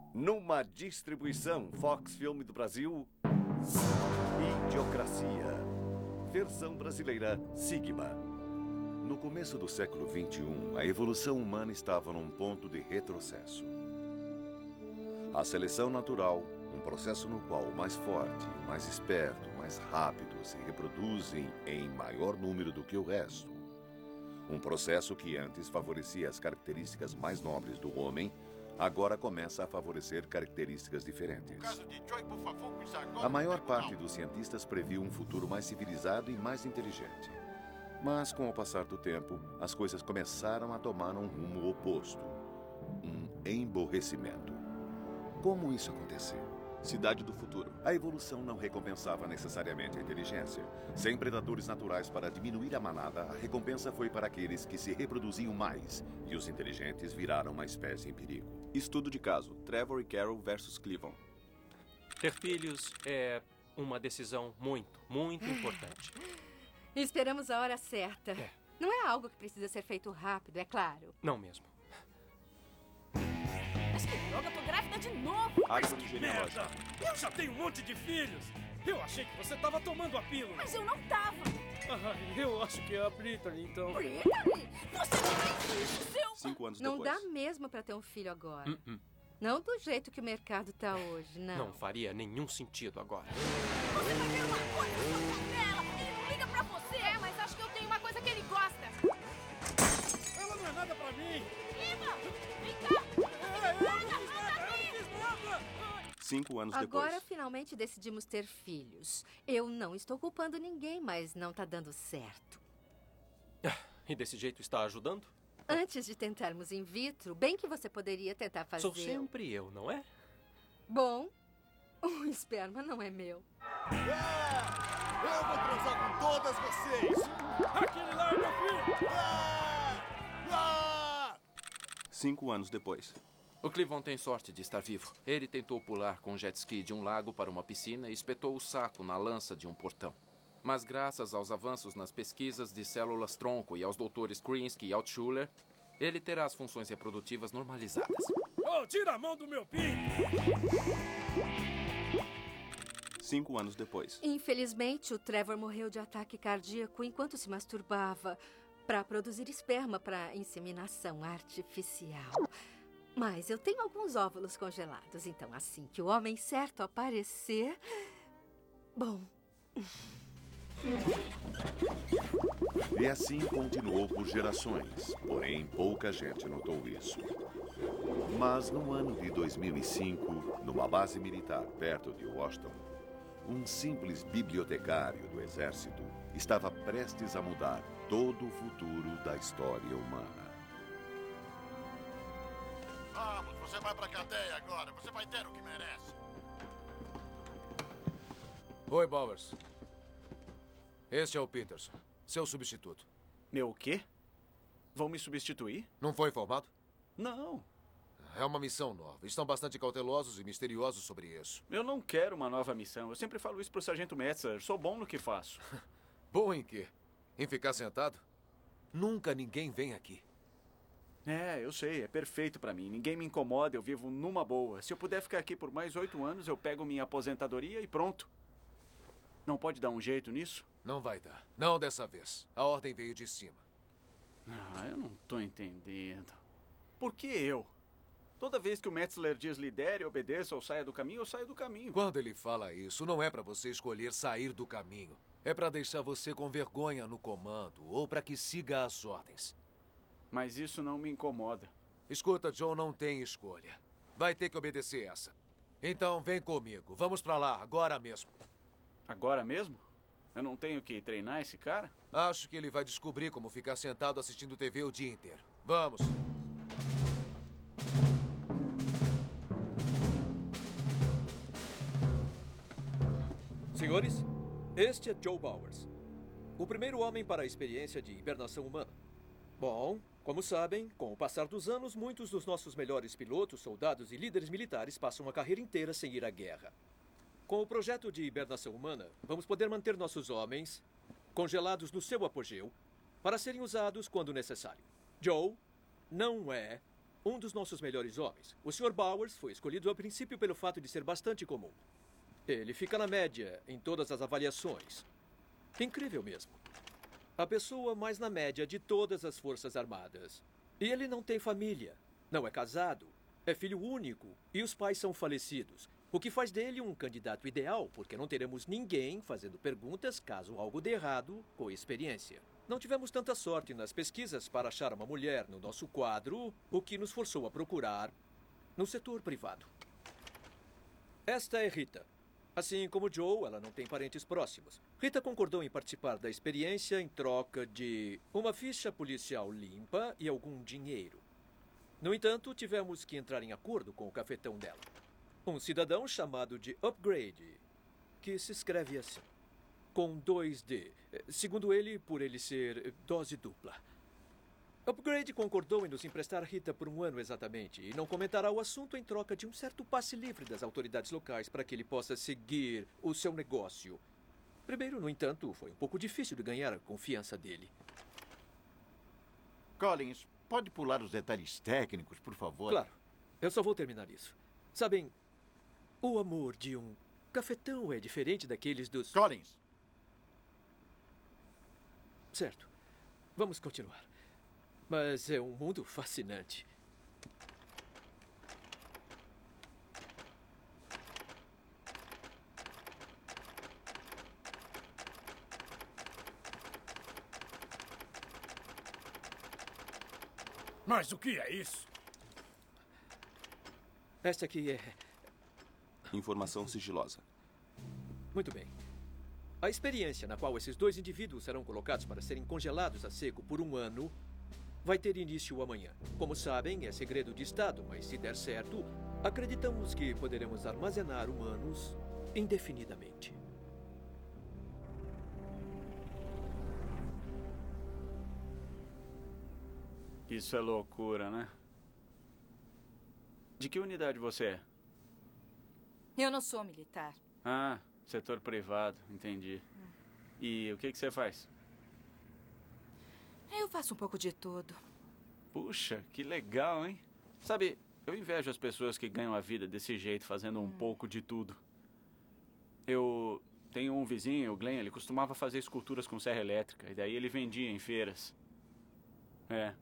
Numa distribuição Fox Film do Brasil, Idiocracia. Versão brasileira Sigma. No começo do século XXI, a evolução humana estava num ponto de retrocesso. A seleção natural, um processo no qual o mais forte, o mais esperto, o mais rápido se reproduzem em maior número do que o resto. Um processo que antes favorecia as características mais nobres do homem, agora começa a favorecer características diferentes. A maior parte dos cientistas previu um futuro mais civilizado e mais inteligente. Mas, com o passar do tempo, as coisas começaram a tomar um rumo oposto. Um emborrecimento. Como isso aconteceu? Cidade do futuro. A evolução não recompensava necessariamente a inteligência. Sem predadores naturais para diminuir a manada, a recompensa foi para aqueles que se reproduziam mais, e os inteligentes viraram uma espécie em perigo. Estudo de caso. Trevor e Carol versus Cleveland. Ter filhos é uma decisão muito importante. Esperamos a hora certa. É. Não é algo que precisa ser feito rápido, é claro. Não mesmo. Mas que droga, tô grávida de novo! Árvore genealógica. Eu já tenho um monte de filhos! Eu achei que você tava tomando a pílula! Mas eu não tava! Eu acho que é a Brittany, então... Brittany? Você não fez isso, seu... 5 anos Não depois. dá mesmo pra ter um filho agora. Não do jeito que o mercado tá hoje, não. Não faria nenhum sentido agora. Você vai ver uma coisa na sua canela! Ele não liga pra você! É, mas acho que eu tenho uma coisa que ele gosta! Ela não é nada pra mim! Lima! Vem cá! Eu não fiz nada! 5 anos Agora depois. finalmente decidimos ter filhos. Eu não estou culpando ninguém, mas não tá dando certo. E desse jeito está ajudando? Antes de tentarmos in vitro, bem que você poderia tentar fazer... Sou sempre eu, não é? Bom, o esperma não é meu. Eu vou transar com todas vocês! Aquele lá é meu filho! 5 anos depois. O Cleveland tem sorte de estar vivo. Ele tentou pular com um jet ski de um lago para uma piscina e espetou o saco na lança de um portão. Mas graças aos avanços nas pesquisas de células-tronco e aos doutores Krinsky e Altshuler, ele terá as funções reprodutivas normalizadas. Oh, tira a mão do meu pinto! 5 anos depois. Infelizmente, o Trevor morreu de ataque cardíaco enquanto se masturbava para produzir esperma para inseminação artificial. Mas eu tenho alguns óvulos congelados, então assim que o homem certo aparecer... Bom... E assim continuou por gerações, porém pouca gente notou isso. Mas no ano de 2005, numa base militar perto de Washington, um simples bibliotecário do exército estava prestes a mudar todo o futuro da história humana. Vamos, você vai pra cadeia agora. Você vai ter o que merece. Oi, Bowers. Este é o Peterson, seu substituto. Meu o quê? Vão me substituir? Não foi informado? Não. É uma missão nova. Estão bastante cautelosos e misteriosos sobre isso. Eu não quero uma nova missão. Eu sempre falo isso pro Sargento Metzler. Sou bom no que faço. Bom em quê? Em ficar sentado? Nunca ninguém vem aqui. É, eu sei. É perfeito pra mim. Ninguém me incomoda. Eu vivo numa boa. Se eu puder ficar aqui por mais 8 anos, eu pego minha aposentadoria e pronto. Não pode dar um jeito nisso? Não vai dar. Não dessa vez. A ordem veio de cima. Eu não tô entendendo. Por que eu? Toda vez que o Metzler diz lidere, obedeça ou saia do caminho, eu saio do caminho. Quando ele fala isso, não é pra você escolher sair do caminho. É pra deixar você com vergonha no comando ou pra que siga as ordens. Mas isso não me incomoda. Escuta, John, não tem escolha. Vai ter que obedecer essa. Então vem comigo. Vamos pra lá, agora mesmo. Agora mesmo? Eu não tenho que treinar esse cara? Acho que ele vai descobrir como ficar sentado assistindo TV o dia inteiro. Vamos. Senhores, este é Joe Bowers, o primeiro homem para a experiência de hibernação humana. Bom, como sabem, com o passar dos anos, muitos dos nossos melhores pilotos, soldados e líderes militares passam a carreira inteira sem ir à guerra. Com o projeto de hibernação humana, vamos poder manter nossos homens congelados no seu apogeu para serem usados quando necessário. Joe não é um dos nossos melhores homens. O Sr. Bowers foi escolhido a princípio pelo fato de ser bastante comum. Ele fica na média em todas as avaliações. Incrível mesmo. A pessoa mais na média de todas as Forças Armadas. E ele não tem família, não é casado, é filho único e os pais são falecidos. O que faz dele um candidato ideal, porque não teremos ninguém fazendo perguntas caso algo dê errado com experiência. Não tivemos tanta sorte nas pesquisas para achar uma mulher no nosso quadro, o que nos forçou a procurar no setor privado. Esta é Rita. Assim como Joe, ela não tem parentes próximos. Rita concordou em participar da experiência em troca de uma ficha policial limpa e algum dinheiro. No entanto, tivemos que entrar em acordo com o cafetão dela. Um cidadão chamado de Upgrade, que se escreve assim, com 2 D. Segundo ele, por ele ser dose dupla. Upgrade concordou em nos emprestar Rita por 1 ano exatamente e não comentará o assunto em troca de um certo passe livre das autoridades locais para que ele possa seguir o seu negócio. Primeiro, no entanto, foi um pouco difícil de ganhar a confiança dele. Collins, pode pular os detalhes técnicos, por favor? Claro. Eu só vou terminar isso. Sabem, o amor de um cafetão é diferente daqueles dos... Collins! Certo. Vamos continuar. Mas é um mundo fascinante. Mas o que é isso? Esta aqui é... Informação sigilosa. Muito bem. A experiência na qual esses 2 indivíduos serão colocados para serem congelados a seco por 1 ano vai ter início amanhã. Como sabem, é segredo de Estado, mas se der certo, acreditamos que poderemos armazenar humanos indefinidamente. Isso é loucura, né? De que unidade você é? Eu não sou militar. Ah, setor privado, entendi. E o que você faz? Eu faço um pouco de tudo. Puxa, que legal, hein? Sabe, eu invejo as pessoas que ganham a vida desse jeito, fazendo um pouco de tudo. Eu tenho um vizinho, o Glenn, ele costumava fazer esculturas com serra elétrica, e daí ele vendia em feiras. É.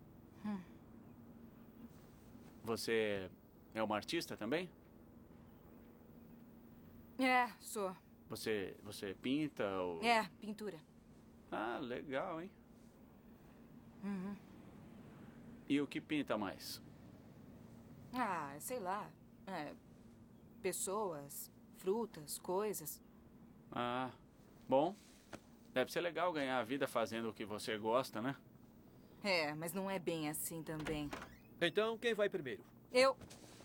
Você é uma artista também? É, sou. Você pinta ou... É, pintura. Ah, legal, hein? Uhum. E o que pinta mais? Ah, sei lá. Pessoas, frutas, coisas. Ah, bom. Deve ser legal ganhar a vida fazendo o que você gosta, né? É, mas não é bem assim também. Então, quem vai primeiro? Eu.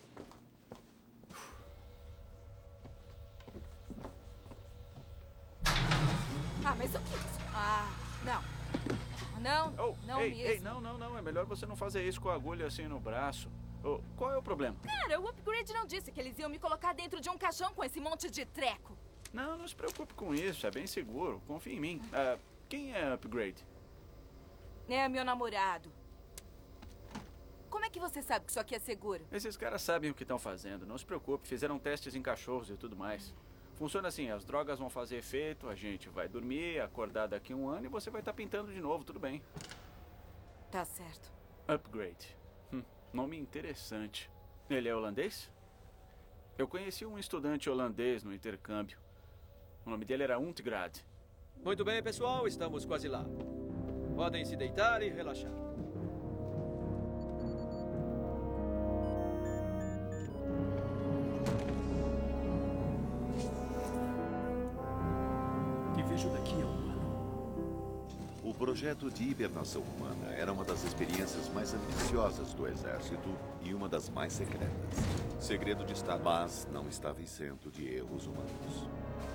Ah, mas o que... Ah, não. Não, não ei, mesmo. Ei, não. É melhor você não fazer isso com a agulha assim no braço. Oh, qual é o problema? Cara, o Upgrade não disse que eles iam me colocar dentro de um caixão com esse monte de treco. Não se preocupe com isso. É bem seguro. Confie em mim. Quem é Upgrade? É meu namorado. Como é que você sabe que isso aqui é seguro? Esses caras sabem o que estão fazendo. Não se preocupe. Fizeram testes em cachorros e tudo mais. Funciona assim, as drogas vão fazer efeito, a gente vai dormir, acordar daqui a 1 ano e você vai estar pintando de novo, tudo bem. Tá certo. Upgrade. Nome interessante. Ele é holandês? Eu conheci um estudante holandês no intercâmbio. O nome dele era Untgrad. Muito bem, pessoal, estamos quase lá. Podem se deitar e relaxar. Te vejo daqui a 1 ano. O projeto de hibernação humana era uma das experiências mais ambiciosas do Exército e uma das mais secretas. Segredo de Estado. Mas não estava isento de erros humanos.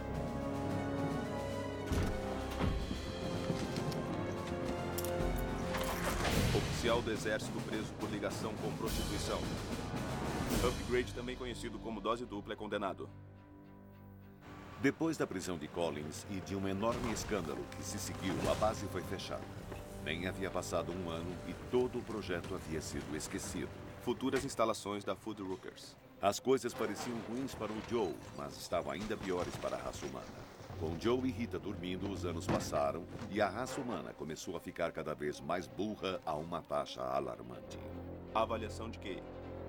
Oficial do Exército preso por ligação com prostituição. Upgrade, também conhecido como dose dupla, é condenado. Depois da prisão de Collins e de um enorme escândalo que se seguiu, a base foi fechada. Nem havia passado 1 ano e todo o projeto havia sido esquecido. Futuras instalações da Food Rookers. As coisas pareciam ruins para o Joe, mas estavam ainda piores para a raça humana. Com Joe e Rita dormindo, os anos passaram e a raça humana começou a ficar cada vez mais burra a uma taxa alarmante. Avaliação de QI.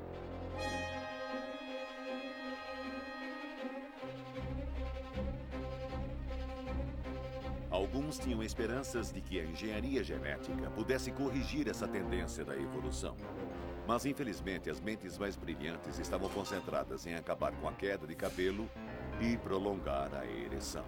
Alguns tinham esperanças de que a engenharia genética pudesse corrigir essa tendência da evolução. Mas, infelizmente, as mentes mais brilhantes estavam concentradas em acabar com a queda de cabelo e prolongar a ereção.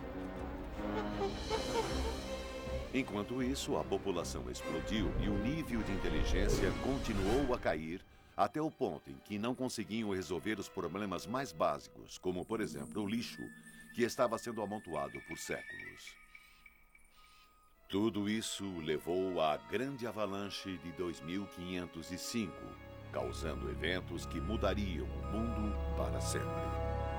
Enquanto isso, a população explodiu e o nível de inteligência continuou a cair até o ponto em que não conseguiam resolver os problemas mais básicos, como, por exemplo, o lixo, que estava sendo amontoado por séculos. Tudo isso levou à grande avalanche de 2505, causando eventos que mudariam o mundo para sempre.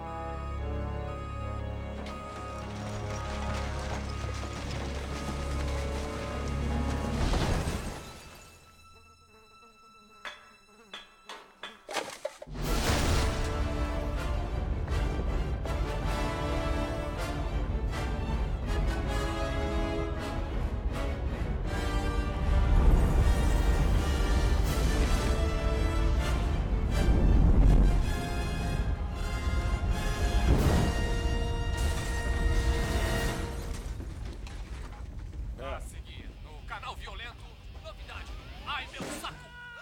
A seguir, no canal Violento, novidade. Ai, meu saco!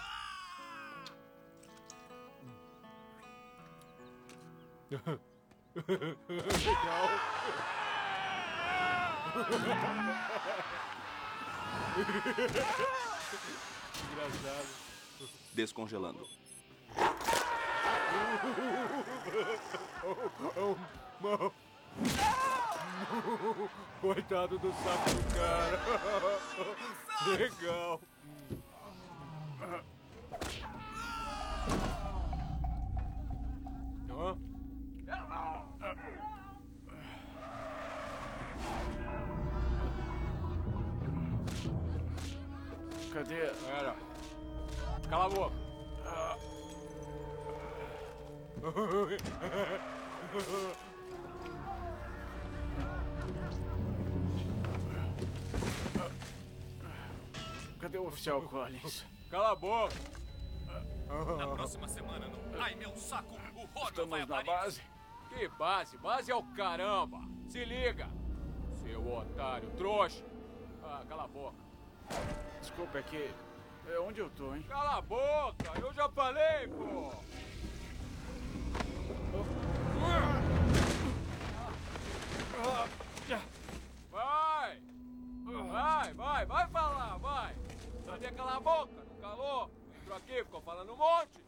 Legal. Engraçado. Descongelando. Coitado do saco do cara. Legal. Hã? Cadê? Era. Cala a boca. Cadê o oficial Collins? Cala a boca. Na próxima semana, no Ai, meu saco, o Honor vai Estamos a na Paris. base? Que base? Base é o caramba. Se liga. Seu otário, trouxa. Ah, cala a boca. Desculpa, é que... É onde eu tô, hein? Cala a boca. Eu já falei, pô. Vai. Vai falar, vai. Sabia calar a boca, não calou? Entrou aqui, ficou falando um monte.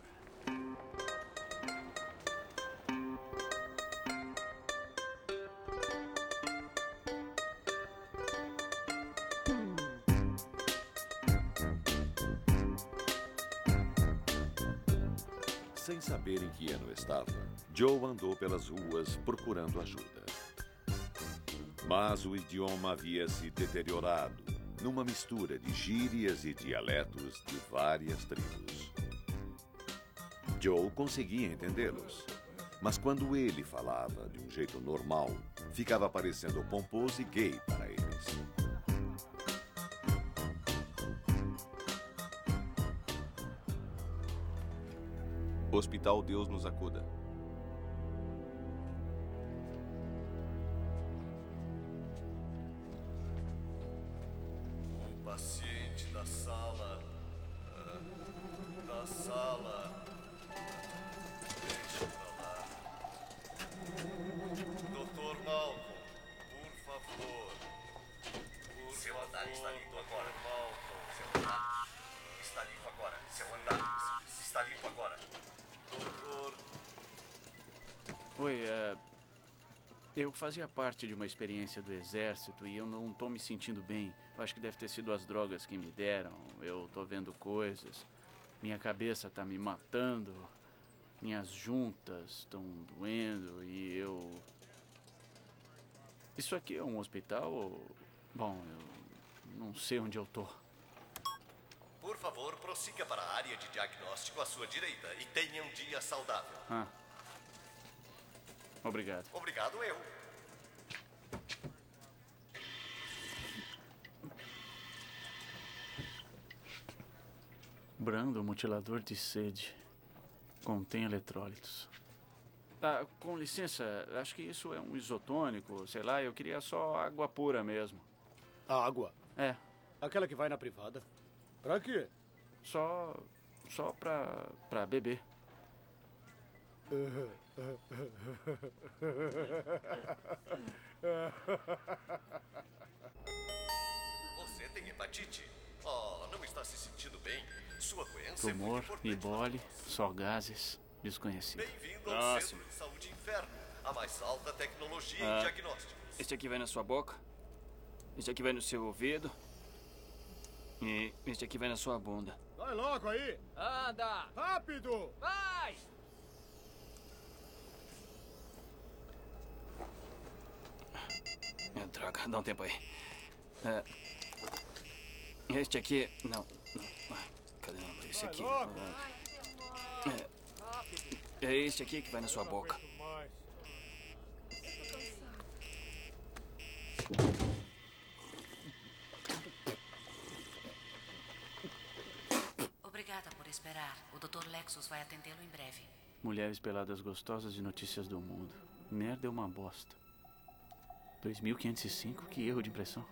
Sem saber em que ano estava, Joe andou pelas ruas procurando ajuda. Mas o idioma havia se deteriorado numa mistura de gírias e dialetos de várias tribos. Joe conseguia entendê-los, mas quando ele falava de um jeito normal, ficava parecendo pomposo e gay para eles. Hospital Deus nos acuda. Um paciente da sala. Da sala. Deixa pra lá. Dr. Malcolm, por favor. Seu andar está limpo agora. Seu andar está limpo agora. Seu andar está limpo agora. Doutor. Oi, eu fazia parte de uma experiência do exército e eu não tô me sentindo bem. Eu acho que deve ter sido as drogas que me deram. Eu tô vendo coisas. Minha cabeça tá me matando. Minhas juntas estão doendo e eu... Isso aqui é um hospital ou... Bom, eu não sei onde eu tô. Por favor, prossiga para a área de diagnóstico à sua direita e tenha um dia saudável. Ah. Obrigado. Obrigado, eu. Brando mutilador de sede. Contém eletrólitos. Ah, com licença, acho que isso é um isotônico, sei lá, eu queria só água pura mesmo. Água? É. Aquela que vai na privada? Pra quê? Só pra beber. Você tem hepatite? Oh, não está se sentindo bem? Sua doença é muito Tumor, importante. ibole, só gases, desconhecido. Bem-vindo ao Centro de Saúde Inferno. A mais alta tecnologia em diagnósticos. Este aqui vai na sua boca. Este aqui vai no seu ouvido. E este aqui vai na sua bunda. Vai logo aí! Anda! Rápido! Vai! Droga, dá um tempo aí. Este aqui... Não. Cadê? Esse aqui. É este aqui que vai na sua boca. Obrigada por esperar. O Dr. Lexus vai atendê-lo em breve. Mulheres peladas gostosas e notícias do mundo. Merda é uma bosta. 2505? Que erro de impressão.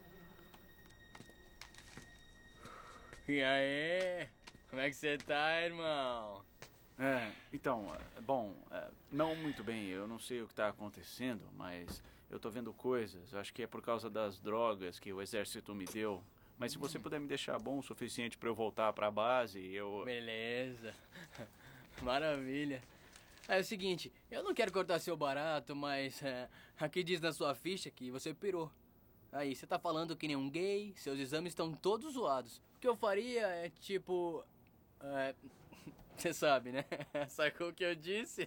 E aí? Como é que você tá, irmão? Não muito bem. Eu não sei o que tá acontecendo, mas eu tô vendo coisas. Acho que é por causa das drogas que o exército me deu. Mas se você puder me deixar bom o suficiente pra eu voltar pra base, eu... Beleza. Maravilha. É o seguinte, eu não quero cortar seu barato, mas aqui diz na sua ficha que você pirou. Aí, você tá falando que nem um gay, seus exames estão todos zoados. O que eu faria é tipo... Você sabe, né? Sacou o que eu disse?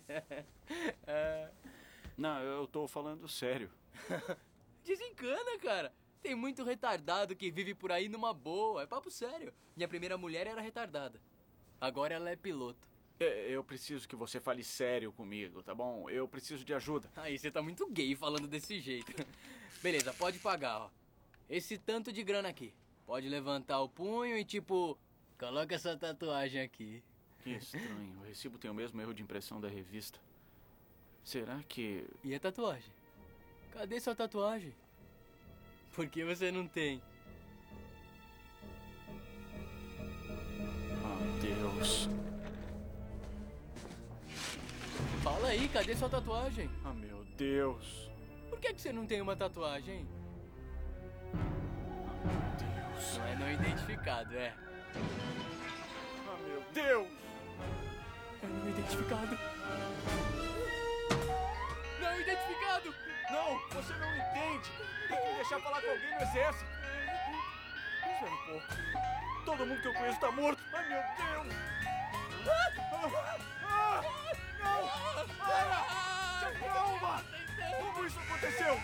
Não, eu tô falando sério. Desencana, cara. Tem muito retardado que vive por aí numa boa. É papo sério. Minha primeira mulher era retardada. Agora ela é piloto. Eu preciso que você fale sério comigo, tá bom? Eu preciso de ajuda. Aí, você tá muito gay falando desse jeito. Beleza, pode pagar, ó. Esse tanto de grana aqui. Pode levantar o punho e tipo... Coloca essa tatuagem aqui. Que estranho. O recibo tem o mesmo erro de impressão da revista. Será que... E a tatuagem? Cadê sua tatuagem? Por que você não tem? Oh, Deus. Fala aí, cadê sua tatuagem? Ah, meu Deus. Por que você não tem uma tatuagem? Deus. Não é não identificado, é. Ah, meu Deus. É não identificado. Não identificado! Não, você não entende. Tem que me deixar falar com alguém no exército. Espera um pouco. Todo mundo que eu conheço tá morto. Ai, meu Deus. Não! Para! Se acalma! Como isso aconteceu?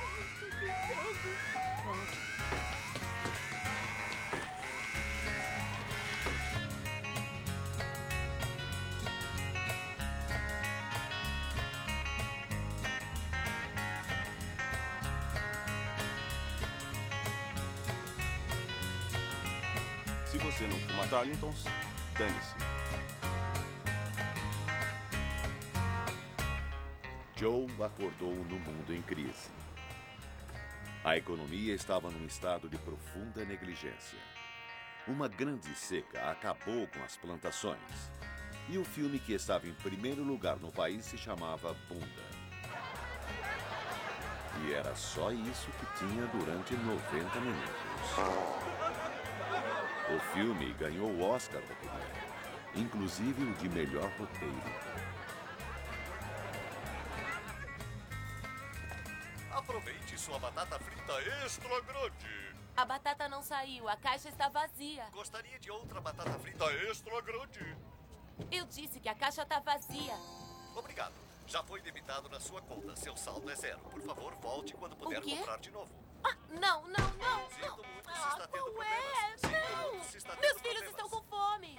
Se você não fuma Darlingtons, dane-se. Joe acordou no mundo em crise. A economia estava num estado de profunda negligência. Uma grande seca acabou com as plantações. E o filme que estava em primeiro lugar no país se chamava Bunda. E era só isso que tinha durante 90 minutos. O filme ganhou o Oscar daquele ano, inclusive o de melhor roteiro. Aproveite sua batata frita extra grande. A batata não saiu, a caixa está vazia. Gostaria de outra batata frita extra grande? Eu disse que a caixa está vazia. Obrigado. Já foi debitado na sua conta. Seu saldo é 0. Por favor, volte quando puder comprar de novo. Não, não, não. Sinto muito se Ah, está tendo qual é? problemas. Sinto Não. muito se está tendo Meus filhos problemas. estão com fome.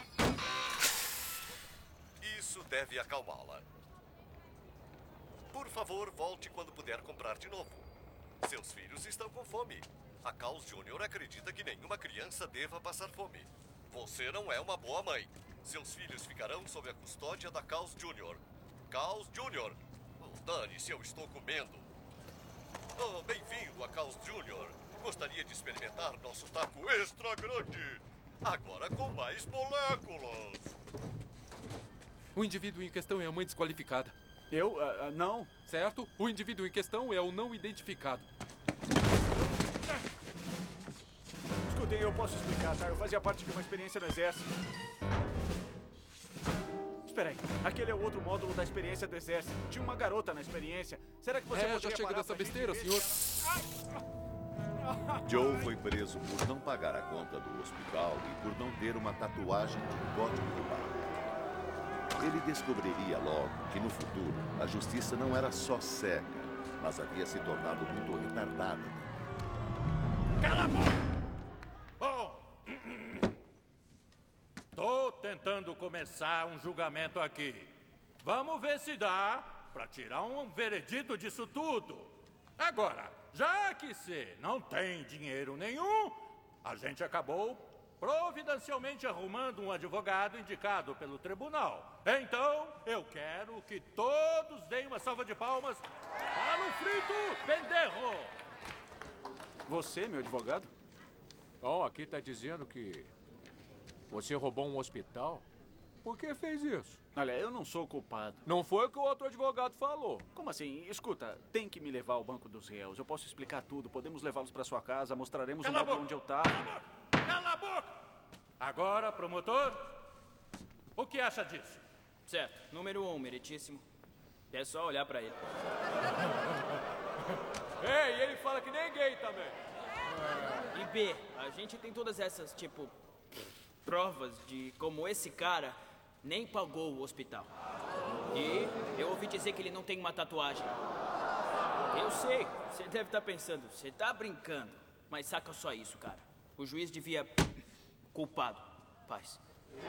Isso deve acalmá-la. Por favor, volte quando puder comprar de novo. Seus filhos estão com fome. A Carl's Jr. acredita que nenhuma criança deva passar fome. Você não é uma boa mãe. Seus filhos ficarão sob a custódia da Carl's Jr. Carl's Jr. Oh, dane-se, eu estou comendo. Oh, bem-vindo a Carl's Jr. Gostaria de experimentar nosso taco extra grande. Agora com mais moléculas. O indivíduo em questão é a mãe desqualificada. Não. Certo? O indivíduo em questão é o não identificado. Escutem, eu posso explicar, tá? Eu fazia parte de uma experiência no exército. Espera aí, aquele é o outro módulo da experiência do exército. Tinha uma garota na experiência. Será que você poderia já chega parar dessa pra gente besteira, ver? senhor. Joe foi preso por não pagar a conta do hospital e por não ter uma tatuagem de um código de barra. Ele descobriria logo que no futuro a justiça não era só cega, mas havia se tornado muito retardada. Cala a boca! Bom, tô tentando começar um julgamento aqui. Vamos ver se dá para tirar um veredito disso tudo. Agora, já que você não tem dinheiro nenhum, a gente acabou providencialmente arrumando um advogado indicado pelo tribunal. Então, eu quero que todos deem uma salva de palmas para o Frito Penderro. Você, meu advogado? Bom, aqui tá dizendo que você roubou um hospital. Por que fez isso? Olha, eu não sou culpado. Não foi o que o outro advogado falou. Como assim? Escuta, tem que me levar ao banco dos réus. Eu posso explicar tudo. Podemos levá-los para sua casa, mostraremos o mapa onde eu tava. Cala a boca! Agora, promotor, o que acha disso? Certo. Número 1, meritíssimo. É só olhar pra ele. Ei, e ele fala que nem gay também. E B, a gente tem todas essas, tipo, provas de como esse cara nem pagou o hospital. E eu ouvi dizer que ele não tem uma tatuagem. Eu sei, você deve estar pensando, você tá brincando. Mas saca só isso, cara. O juiz devia... culpado. Paz.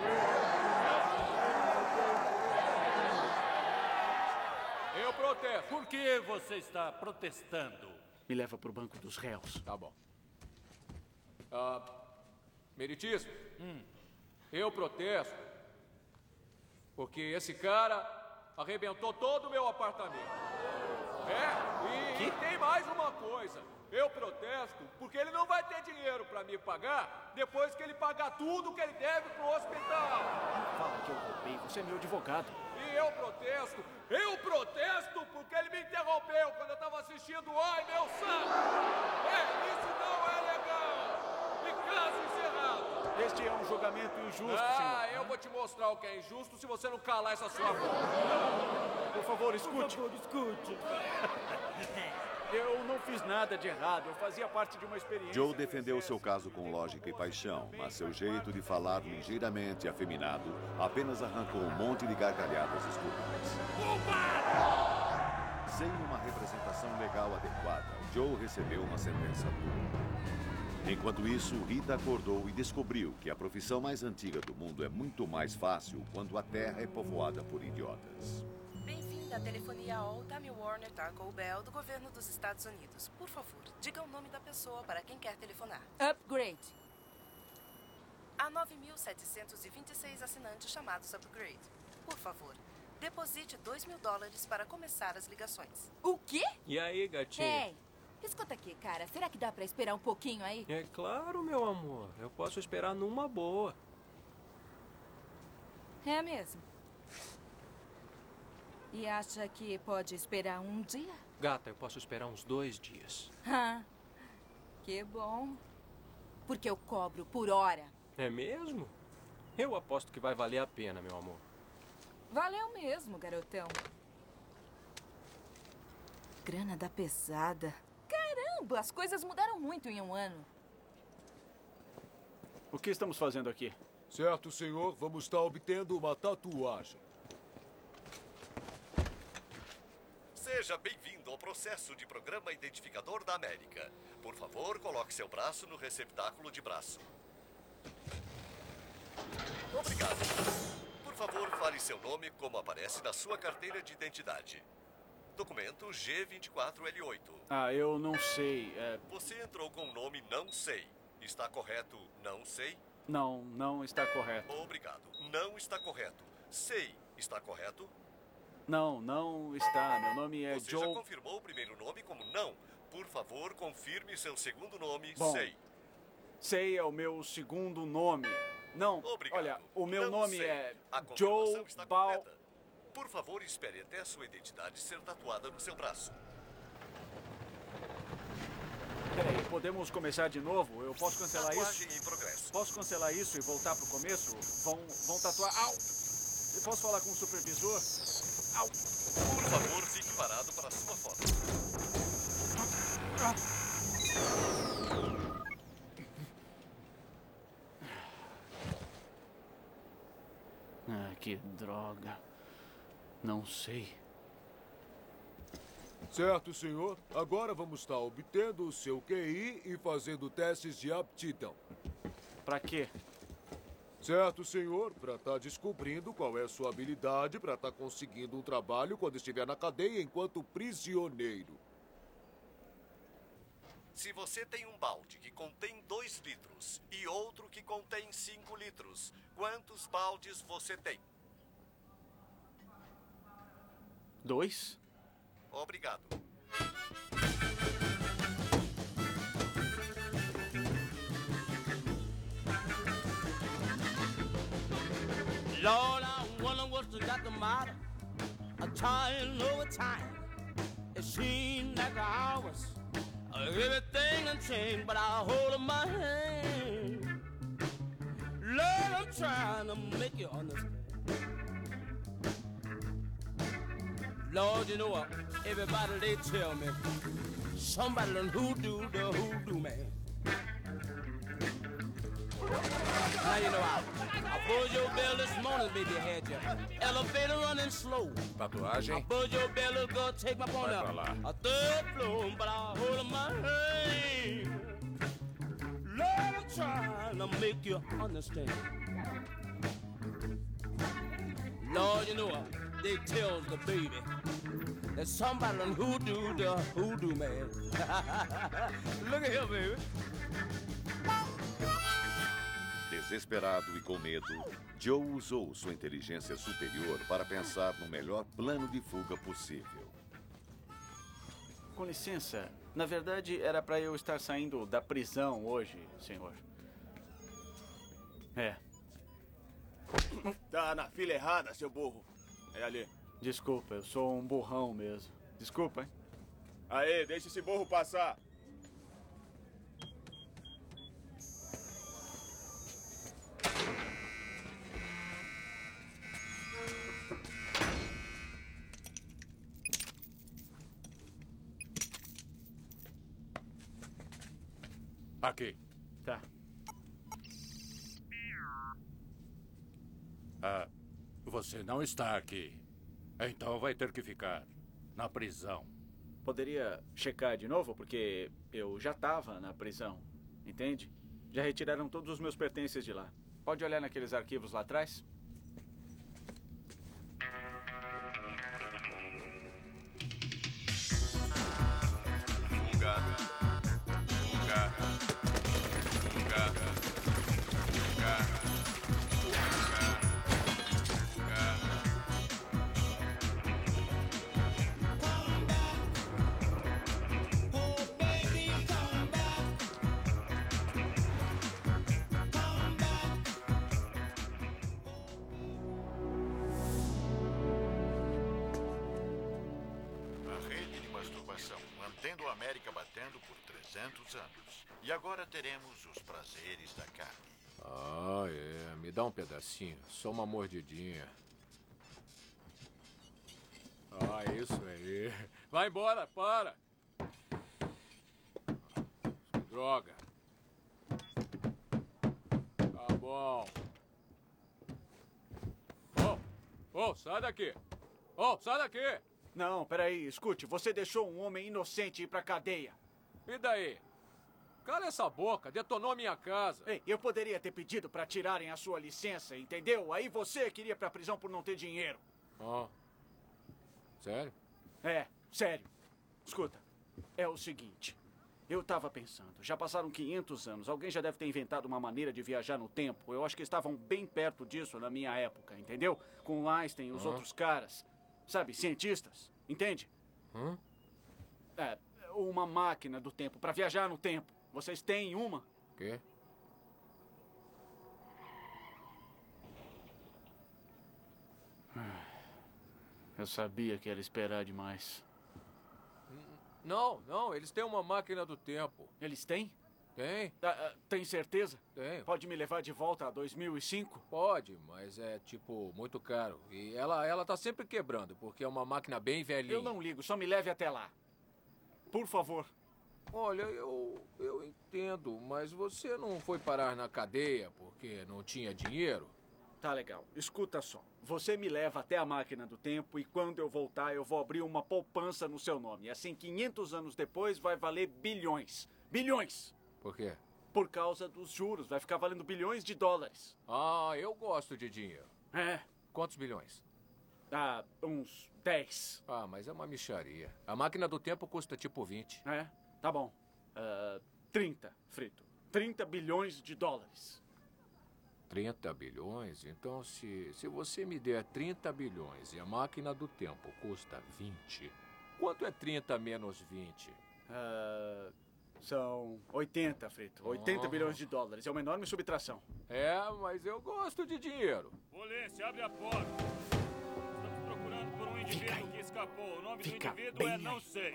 Eu protesto. Por que você está protestando? Me leva pro banco dos réus. Tá bom. Meritíssimo, eu protesto porque esse cara arrebentou todo o meu apartamento. E tem mais uma coisa. Eu protesto porque ele não vai ter dinheiro para me pagar depois que ele pagar tudo que ele deve pro hospital. Fala que eu roubei, você é meu advogado. E eu protesto porque ele me interrompeu quando eu estava assistindo Ai, Meu Saco. Isso não é legal. E caso encerrado. Este é um julgamento injusto, senhor. Eu vou te mostrar o que é injusto se você não calar essa sua boca. Por favor, escute. Por favor, escute. Eu não fiz nada de errado, eu fazia parte de uma experiência. Joe defendeu seu caso com lógica e paixão, mas seu jeito de falar ligeiramente afeminado apenas arrancou um monte de gargalhadas estúpidas. Sem uma representação legal adequada, Joe recebeu uma sentença dura. Enquanto isso, Rita acordou e descobriu que a profissão mais antiga do mundo é muito mais fácil quando a Terra é povoada por idiotas. Bem-vindo à telefonia All Time Warner Taco Bell do governo dos Estados Unidos. Por favor, diga o nome da pessoa para quem quer telefonar. Upgrade. Há 9.726 assinantes chamados Upgrade. Por favor, deposite $2.000 para começar as ligações. O quê? E aí, gatinho? Ei, escuta aqui, cara. Será que dá pra esperar um pouquinho aí? É claro, meu amor. Eu posso esperar numa boa. É mesmo. E acha que pode esperar um dia? Gata, eu posso esperar uns 2 dias. Ah, que bom. Porque eu cobro por hora. É mesmo? Eu aposto que vai valer a pena, meu amor. Valeu mesmo, garotão. Grana da pesada. Caramba, as coisas mudaram muito em um ano. O que estamos fazendo aqui? Certo, senhor. Vamos estar obtendo uma tatuagem. Seja bem-vindo ao processo de Programa Identificador da América. Por favor, coloque seu braço no receptáculo de braço. Obrigado. Por favor, fale seu nome como aparece na sua carteira de identidade. Documento G24L8. Ah, eu não sei. Você entrou com o nome não sei. Está correto, não sei? Não, não está correto. Obrigado. Não está correto. Sei, está correto? Não, não está. Meu nome é Você Joe... já confirmou o primeiro nome como não? Por favor, confirme seu segundo nome, Bom, sei. Sei é o meu segundo nome. Não, Obrigado. olha, o meu Não nome sei. é A confirmação Joe está Bal... completa. Por favor, espere até a sua identidade ser tatuada no seu braço. Peraí, podemos começar de novo? Eu posso cancelar Tatuagem isso? em progresso. Posso cancelar isso e voltar pro começo? Vão tatuar... Au! Eu posso falar com o supervisor? Au! Por favor, fique parado para a sua foto. Ah, que droga. Não sei. Certo, senhor. Agora vamos estar obtendo o seu QI e fazendo testes de aptidão. Pra quê? Certo, senhor. Para estar descobrindo qual é a sua habilidade para estar conseguindo um trabalho quando estiver na cadeia enquanto prisioneiro. Se você tem um balde que contém 2 litros e outro que contém 5 litros, quantos baldes você tem? 2? Obrigado. Lord, I wonder what's got the matter. I'm trying over time. It seems like hours. Everything done changed, but I hold in my hand. Lord, I'm trying to make you understand. Lord, you know what? Everybody, they tell me somebody done hoodoo the hoodoo man. Now you know I buzzed your bell this morning, baby, you had your elevator running slow. Tatuagem? I buzzed your bell, little girl, take my phone Vai pra lá. up. A third floor, but I hold in my hand. Lord, I'm trying to make you understand. Lord, you know what? They tell the baby that somebody done hoodoo the hoodoo man. Look at here, baby. Desesperado e com medo, Joe usou sua inteligência superior para pensar no melhor plano de fuga possível. Com licença, na verdade era pra eu estar saindo da prisão hoje, senhor. É. Tá na fila errada, seu burro. É ali. Desculpa, eu sou um burrão mesmo. Desculpa, hein? Aê, deixa esse burro passar. Aqui. Tá. Você não está aqui. Então vai ter que ficar na prisão. Poderia checar de novo, porque eu já estava na prisão, entende? Já retiraram todos os meus pertences de lá. Pode olhar naqueles arquivos lá atrás? Fuga. Fuga. Fuga. Fuga. A rede de masturbação, mantendo a América batendo por 300 anos. E agora teremos os prazeres da carne. Ah, é. Me dá um pedacinho. Só uma mordidinha. Ah, isso aí. Vai embora, para! Droga. Tá bom. Oh, sai daqui. Oh, sai daqui. Não, peraí, escute. Você deixou um homem inocente ir pra cadeia. E daí? Cala essa boca, detonou minha casa. Ei, eu poderia ter pedido pra tirarem a sua licença, entendeu? Aí você queria ir pra prisão por não ter dinheiro. Ah. Sério? É, sério. Escuta, é o seguinte. Eu tava pensando, já passaram 500 anos, alguém já deve ter inventado uma maneira de viajar no tempo. Eu acho que estavam bem perto disso na minha época, entendeu? Com Einstein e os outros caras. Sabe, cientistas, entende? É, uma máquina do tempo, pra viajar no tempo. Vocês têm uma? Quê? Eu sabia que era esperar demais. Não, eles têm uma máquina do tempo. Eles têm? Tem. Tem certeza? Tem. Pode me levar de volta a 2005? Pode, mas é, tipo, muito caro. E ela tá sempre quebrando, porque é uma máquina bem velhinha. Eu não ligo, só me leve até lá. Por favor. Olha, eu entendo, mas você não foi parar na cadeia porque não tinha dinheiro? Tá legal. Escuta só. Você me leva até a máquina do tempo e quando eu voltar eu vou abrir uma poupança no seu nome. E assim, 500 anos depois vai valer bilhões. Bilhões! Por quê? Por causa dos juros. Vai ficar valendo bilhões de dólares. Ah, eu gosto de dinheiro. É. Quantos bilhões? Ah, uns 10. Ah, mas é uma mixaria. A máquina do tempo custa tipo 20. É? Tá bom. 30, Frito. 30 bilhões de dólares. 30 bilhões? Então, se você me der 30 bilhões e a máquina do tempo custa 20, quanto é 30 menos 20? São 80, Frito. 80 bilhões de dólares. É uma enorme subtração. É, mas eu gosto de dinheiro. Polícia, abre a porta. Estamos procurando por um indivíduo que escapou. O nome do indivíduo é não sei.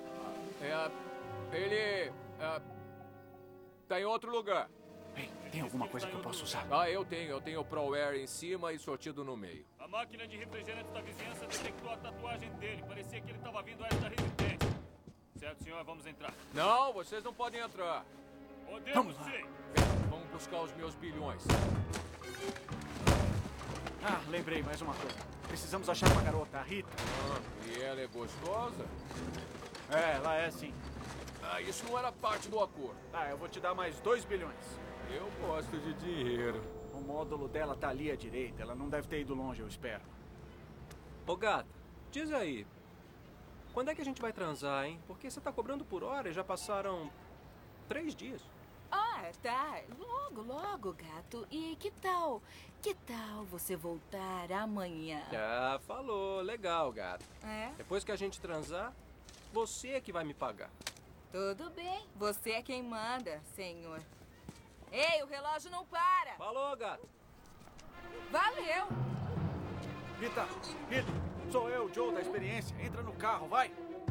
Ele tá em outro lugar. Ei, tem alguma coisa que eu possa usar? Ah, eu tenho o Pro Air em cima e sortido no meio. A máquina de refrigerante da vizinhança detectou a tatuagem dele. Parecia que ele estava vindo a esta residência. Certo, senhor, vamos entrar. Não, vocês não podem entrar. Podemos sim. Vamos buscar os meus bilhões. Ah, lembrei mais uma coisa. Precisamos achar uma garota, a Rita. E ela é gostosa? É, ela é sim. Ah, isso não era parte do acordo. Ah, eu vou te dar mais 2 bilhões. Eu gosto de dinheiro. O módulo dela tá ali à direita. Ela não deve ter ido longe, eu espero. Ô, gata, diz aí. Quando é que a gente vai transar, hein? Porque você tá cobrando por hora e já passaram 3 dias. Ah, tá. Logo, gato. E que tal? Que tal você voltar amanhã? Ah, falou. Legal, gato. É? Depois que a gente transar, você é que vai me pagar. Tudo bem. Você é quem manda, senhor. Ei, o relógio não para. Falou, gato. Valeu. Rita, sou eu, Joe, da experiência. Entra no carro, vai.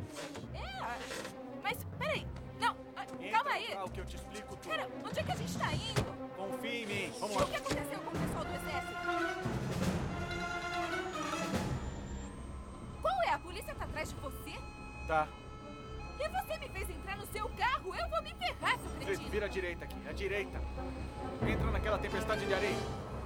Mas, peraí. Não, calma aí. Entra no carro que eu te explico tudo. Pera, onde é que a gente tá indo? Confia em mim. Vamos lá. O que aconteceu com o pessoal do exército? Qual é? A polícia tá atrás de você? Tá. E você me fez entrar no seu carro? Eu vou me ferrar, seu cretino. Vira à direita aqui, à direita. Entra naquela tempestade de areia.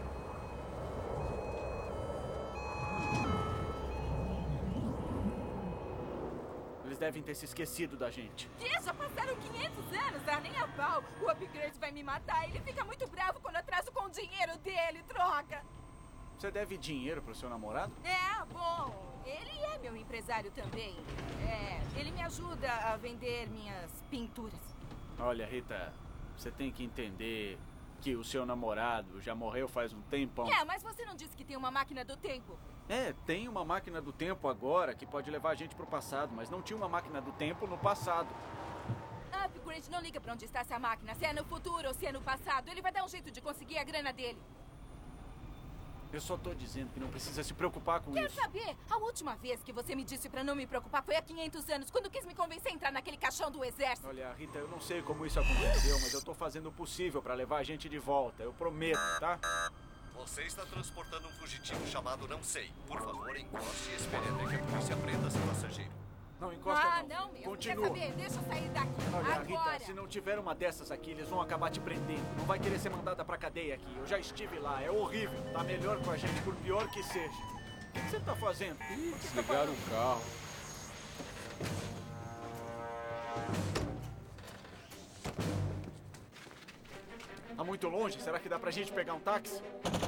Eles devem ter se esquecido da gente. Que? Já passaram 500 anos, nem a pau. O Upgrade vai me matar. Ele fica muito bravo quando atraso com o dinheiro dele, droga. Você deve dinheiro pro seu namorado? Bom, ele é meu empresário também. Ele me ajuda a vender minhas pinturas. Olha, Rita, você tem que entender que o seu namorado já morreu faz um tempão. Mas você não disse que tem uma máquina do tempo? Tem uma máquina do tempo agora que pode levar a gente pro passado, mas não tinha uma máquina do tempo no passado. Upgrade não liga pra onde está essa máquina, se é no futuro ou se é no passado. Ele vai dar um jeito de conseguir a grana dele. Eu só tô dizendo que não precisa se preocupar com Quer isso. saber? A última vez que você me disse pra não me preocupar foi há 500 anos, quando quis me convencer a entrar naquele caixão do exército. Olha, Rita, eu não sei como isso aconteceu, mas eu tô fazendo o possível pra levar a gente de volta. Eu prometo, tá? Você está transportando um fugitivo chamado Não Sei. Por favor, encoste e espere até que a polícia prenda seu passageiro. Não, encosta não mesmo. Continua. Quer saber? Deixa eu sair daqui. Olha, agora. Rita, se não tiver uma dessas aqui, eles vão acabar te prendendo. Não vai querer ser mandada pra cadeia aqui. Eu já estive lá, é horrível. Tá melhor com a gente, por pior que seja. O que você tá fazendo? Desligaram o carro. Tá muito longe? Será que dá pra gente pegar um táxi?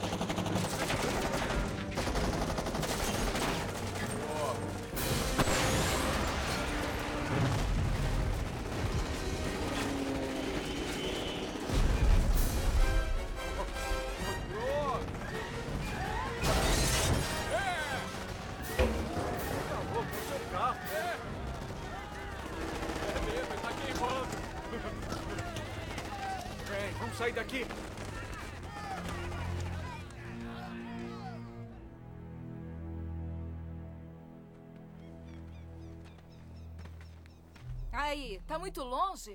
Vamos sair daqui. Aí, tá muito longe?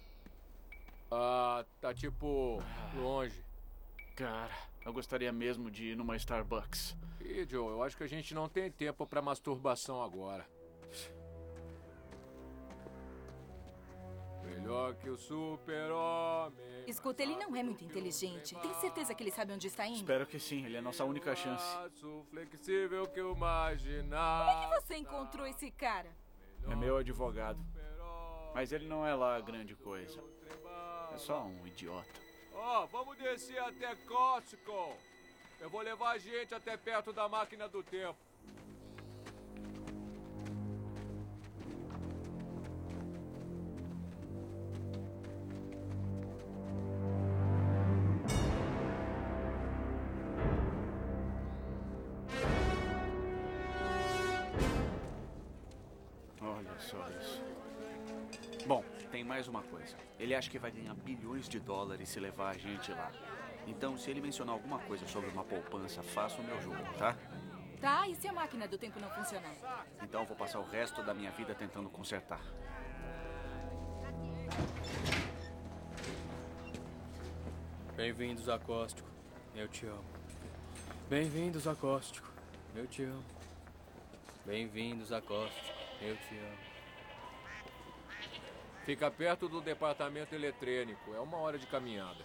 Ah, tá tipo longe. Cara, eu gostaria mesmo de ir numa Starbucks. Ih, Joe, eu acho que a gente não tem tempo pra masturbação agora. Melhor que o super-homem. Escuta, ele não é muito inteligente. Tem certeza que ele sabe onde está indo? Espero que sim, ele é a nossa única chance. Flexível que eu imaginar. Como é que você encontrou esse cara? É meu advogado. Mas ele não é lá grande coisa. É só um idiota. Ó, vamos descer até Costco. Eu vou levar a gente até perto da máquina do tempo. Olha só isso. Bom, tem mais uma coisa. Ele acha que vai ganhar bilhões de dólares se levar a gente lá. Então, se ele mencionar alguma coisa sobre uma poupança, faça o meu jogo, tá? Tá, e se a máquina do tempo não funcionar? Então, eu vou passar o resto da minha vida tentando consertar. Bem-vindos a Cóstico. Eu te amo. Bem-vindos a Cóstico. Eu te amo. Bem-vindos a Cóstico. Eu te amo. Fica perto do departamento eletrônico. É 1 hora de caminhada.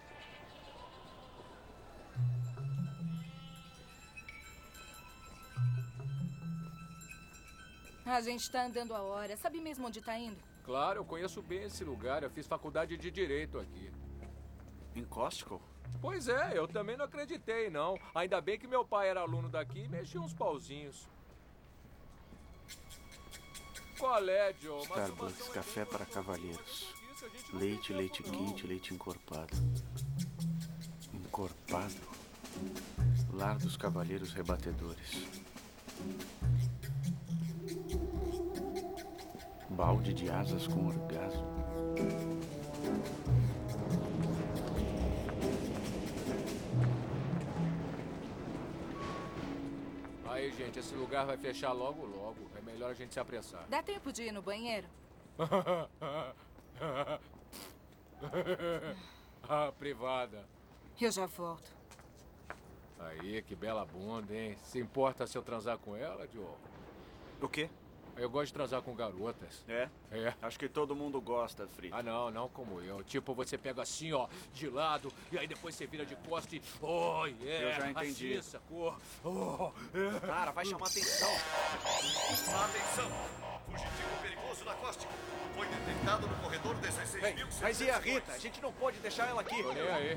A gente tá andando a hora. Sabe mesmo onde tá indo? Claro, eu conheço bem esse lugar. Eu fiz faculdade de Direito aqui. Em Costco? Pois é, eu também não acreditei, não. Ainda bem que meu pai era aluno daqui e mexia uns pauzinhos. Qual é, Joe? Starbucks, café para cavalheiros. Leite, leite quente, leite encorpado. Encorpado? Lar dos Cavalheiros Rebatedores. Balde de asas com orgasmo. Aí, gente, esse lugar vai fechar logo, logo. É melhor a gente se apressar. Dá tempo de ir no banheiro? Ah, privada. Eu já volto. Aí, que bela bunda, hein? Se importa se eu transar com ela, Joe? O quê? Eu gosto de transar com garotas. É? É. Acho que todo mundo gosta, Fritz. Ah, não como eu. Tipo, você pega assim, ó, de lado, e aí depois você vira de costas e... Oh, yeah, eu já entendi. Assim, sacou? Oh, yeah. Cara, vai chamar atenção. Atenção! Fugitivo perigoso na Costco. Foi detectado no corredor 16.000. Mas e a Rita? A gente não pode deixar ela aqui. Tô nem aí.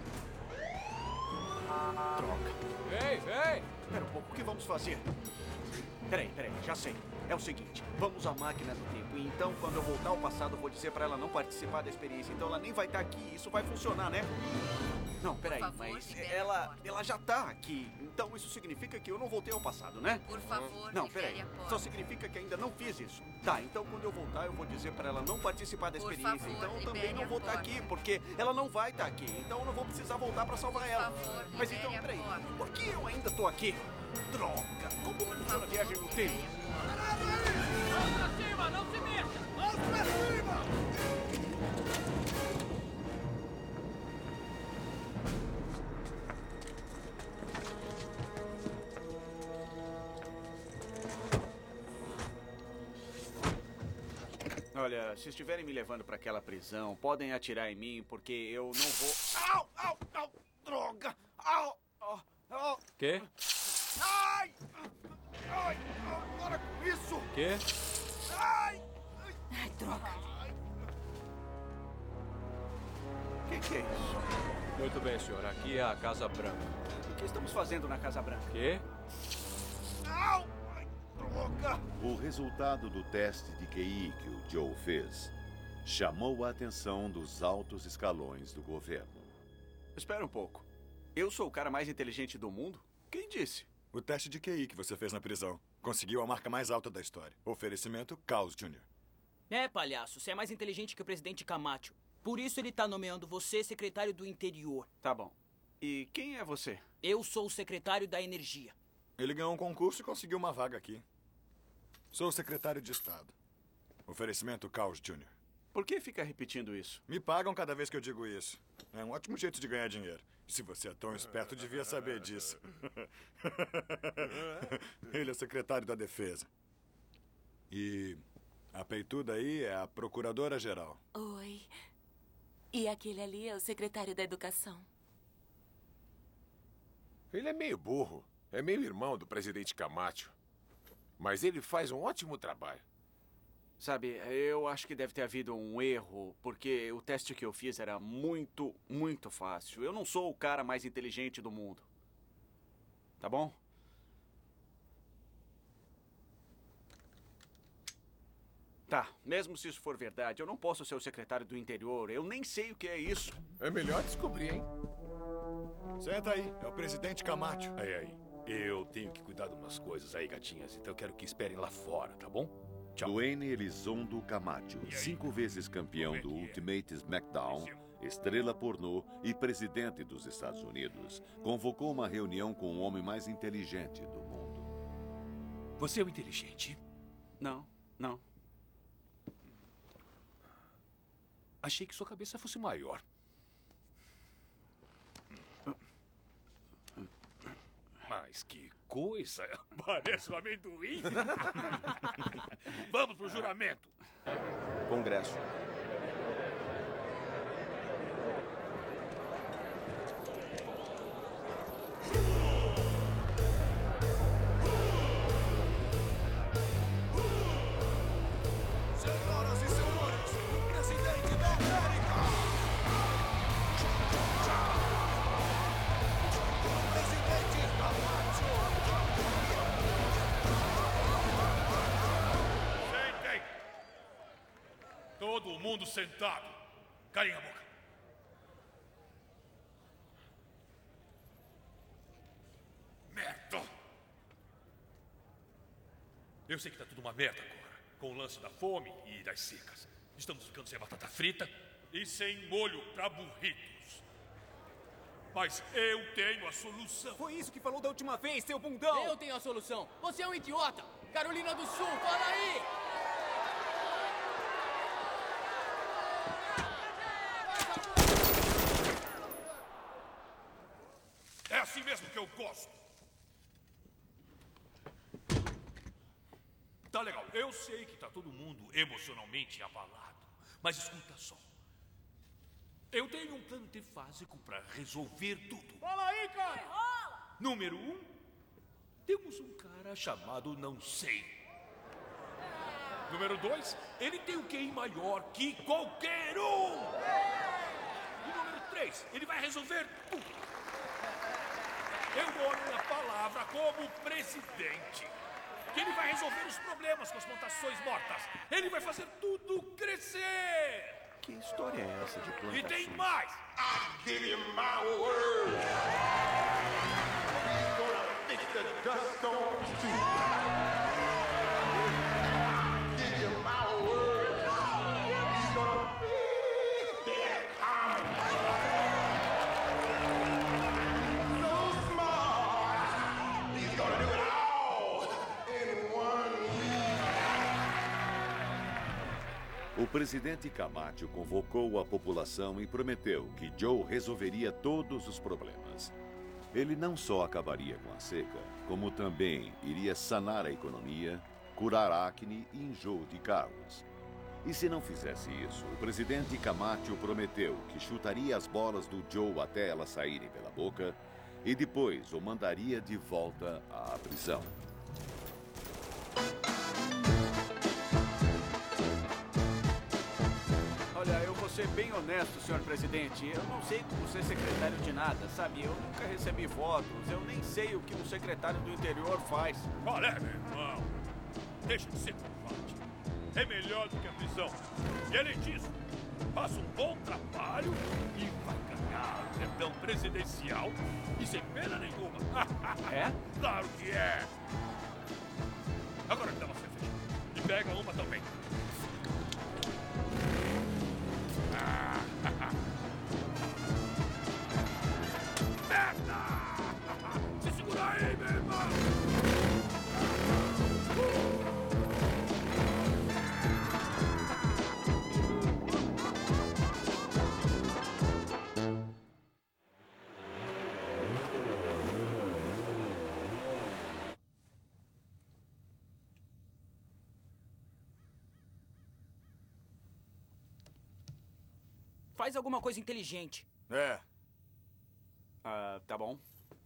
Droga. Ei! Espera um pouco, o que vamos fazer? Peraí, já sei. É o seguinte, vamos à máquina do tempo. E então, quando eu voltar ao passado, eu vou dizer pra ela não participar da experiência. Então ela nem vai estar aqui. Isso vai funcionar, né? Não, peraí, mas ela já tá aqui. Então isso significa que eu não voltei ao passado, né? Por favor, não, peraí. Só significa que ainda não fiz isso. Tá, então quando eu voltar, eu vou dizer pra ela não participar da experiência. Então eu também não vou estar aqui, porque ela não vai estar aqui. Então eu não vou precisar voltar pra salvar ela. Mas então, peraí, por que eu ainda tô aqui? Droga! Como funciona a viagem no tempo? Vamos pra cima, não se mexa! Vamos pra cima! Olha, se estiverem me levando pra aquela prisão, podem atirar em mim, porque eu não vou... Au! Droga! Au! Quê? Ai! Para com isso! Quê? que é isso? Muito bem, senhor. Aqui é a Casa Branca. O que estamos fazendo na Casa Branca? Quê? Au! Ai, droga! O resultado do teste de QI que o Joe fez chamou a atenção dos altos escalões do governo. Espera um pouco. Eu sou o cara mais inteligente do mundo? Quem disse? O teste de QI que você fez na prisão. Conseguiu a marca mais alta da história. Oferecimento Caos Jr. É, palhaço, você é mais inteligente que o presidente Camacho. Por isso ele tá nomeando você secretário do interior. Tá bom. E quem é você? Eu sou o secretário da energia. Ele ganhou um concurso e conseguiu uma vaga aqui. Sou o secretário de Estado. Oferecimento Caos Jr. Por que fica repetindo isso? Me pagam cada vez que eu digo isso. É um ótimo jeito de ganhar dinheiro. Se você é tão esperto, devia saber disso. Ele é secretário da Defesa. E a peituda aí é a procuradora-geral. Oi. E aquele ali é o secretário da Educação. Ele é meio burro. É meio irmão do presidente Camacho. Mas ele faz um ótimo trabalho. Sabe, eu acho que deve ter havido um erro, porque o teste que eu fiz era muito, muito fácil. Eu não sou o cara mais inteligente do mundo. Tá bom? Tá, mesmo se isso for verdade, eu não posso ser o secretário do interior. Eu nem sei o que é isso. É melhor descobrir, hein? Senta aí, é o presidente Camacho. Aí. Eu tenho que cuidar de umas coisas aí, gatinhas, então eu quero que esperem lá fora, tá bom? Tchau. Dwayne Elizondo Camacho, 5 vezes campeão do Ultimate SmackDown, estrela pornô e presidente dos Estados Unidos, convocou uma reunião com o homem mais inteligente do mundo. Você é o inteligente? Não. Achei que sua cabeça fosse maior. Mas que coisa! Parece um amendoim! Vamos pro juramento! Congresso. Senhoras e senhores, o presidente da América! O presidente Camacho! Sentem! Todo mundo sentado. Calem a boca. Merda! Eu sei que tá tudo uma merda agora, com o lance da fome e das secas. Estamos ficando sem batata frita e sem molho pra burritos. Mas eu tenho a solução. Foi isso que falou da última vez, seu bundão! Eu tenho a solução. Você é um idiota. Carolina do Sul, fala aí! É assim mesmo que eu gosto. Tá legal. Eu sei que tá todo mundo emocionalmente abalado. Mas escuta só. Eu tenho um plano trifásico para resolver tudo. Fala aí, cara! Número 1, temos um cara chamado Não Sei. Número 2, ele tem um QI maior que qualquer um. E número 3, ele vai resolver tudo. Eu dou a minha palavra como presidente. Que ele vai resolver os problemas com as plantações mortas. Ele vai fazer tudo crescer. Que história é essa de plantações? E tem mais. I give you my word. He's gonna fix the dust on the street. I give you my word. He's gonna fix the economy. So smart. He's gonna do it all in one week. O presidente Camacho convocou a população e prometeu que Joe resolveria todos os problemas. Ele não só acabaria com a seca, como também iria sanar a economia, curar acne e enjoo de carros. E se não fizesse isso, o presidente Camacho prometeu que chutaria as bolas do Joe até elas saírem pela boca e depois o mandaria de volta à prisão. Olha, eu vou ser bem honesto, senhor presidente. Eu não sei como ser secretário de nada, sabe? Eu nunca recebi votos. Eu nem sei o que um secretário do interior faz. Olha, meu irmão, deixa de ser covarde. É melhor do que a prisão. E além disso, faça um bom trabalho e vai ganhar o perdão presidencial e sem pena nenhuma. É? Claro que é. Agora me dá uma cerveja. E pega uma também. Merda! Se segura aí, meu irmão! Faz alguma coisa inteligente. É. Tá bom.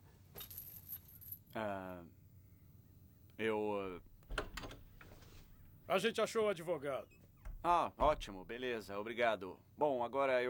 A gente achou o advogado. Ah, ótimo, beleza, obrigado. Bom, agora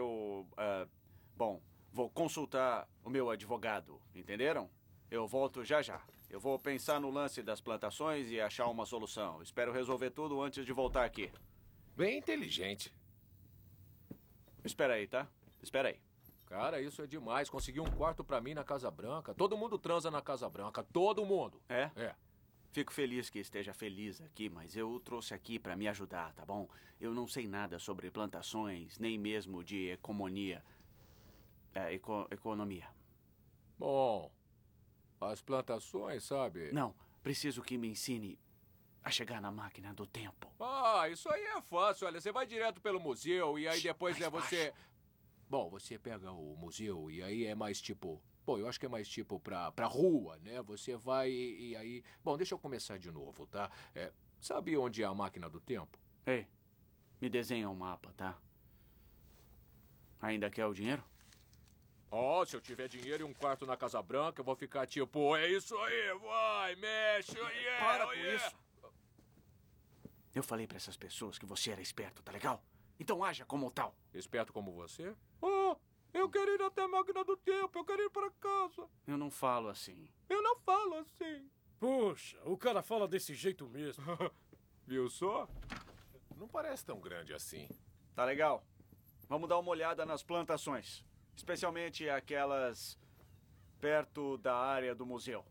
vou consultar o meu advogado, entenderam? Eu volto já já. Eu vou pensar no lance das plantações e achar uma solução. Espero resolver tudo antes de voltar aqui. Bem inteligente. Espera aí, tá? Espera aí. Cara, isso é demais. Conseguiu um quarto pra mim na Casa Branca. Todo mundo transa na Casa Branca. Todo mundo. É? É. Fico feliz que esteja feliz aqui, mas eu o trouxe aqui pra me ajudar, tá bom? Eu não sei nada sobre plantações, nem mesmo de economia. Economia. Bom, as plantações, sabe? Não, preciso que me ensine a chegar na máquina do tempo. Ah, isso aí é fácil. Olha, você vai direto pelo museu e aí depois você... Bom, você pega o museu e aí é mais tipo... Bom, eu acho que é mais tipo pra rua, né? Você vai e aí... Bom, deixa eu começar de novo, tá? Sabe onde é a máquina do tempo? Ei, me desenha um mapa, tá? Ainda quer o dinheiro? Ó, se eu tiver dinheiro e um quarto na Casa Branca, eu vou ficar tipo... É isso aí, vai, mexe, Para com isso. Eu falei pra essas pessoas que você era esperto, tá legal? Então haja como tal. Esperto como você? Oh, eu quero ir até a máquina do tempo, eu quero ir para casa. Eu não falo assim. Eu não falo assim. Puxa, o cara fala desse jeito mesmo. Viu só? Não parece tão grande assim. Tá legal. Vamos dar uma olhada nas plantações. Especialmente aquelas perto da área do museu.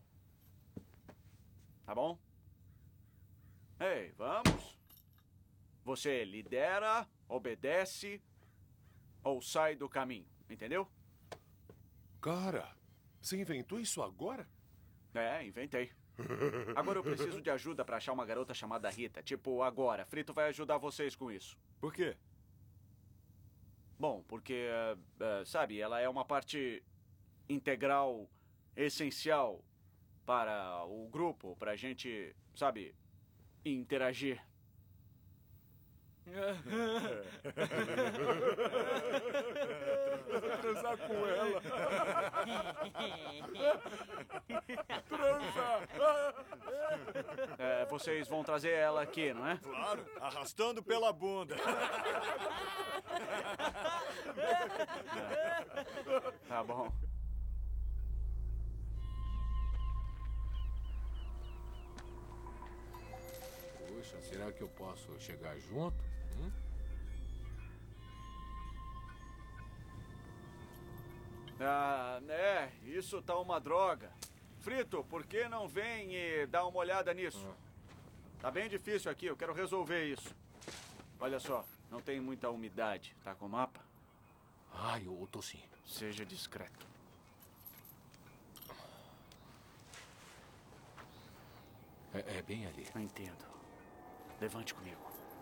Tá bom? Ei, vamos. Você lidera, obedece ou sai do caminho, entendeu? Cara, você inventou isso agora? É, inventei. Agora eu preciso de ajuda pra achar uma garota chamada Rita. Tipo, agora. Frito vai ajudar vocês com isso. Por quê? Bom, porque, sabe, ela é uma parte integral, essencial para o grupo, pra gente, sabe, interagir. Transar com ela. Transar. Vocês vão trazer ela aqui, não é? Claro, arrastando pela bunda. Tá bom. Puxa, será que eu posso chegar junto? Isso tá uma droga. Frito, por que não vem e dá uma olhada nisso? Tá bem difícil aqui, eu quero resolver isso. Olha só, não tem muita umidade. Tá com o mapa? Ai, eu tô sim. Seja discreto. É bem ali. Eu entendo. Levante comigo.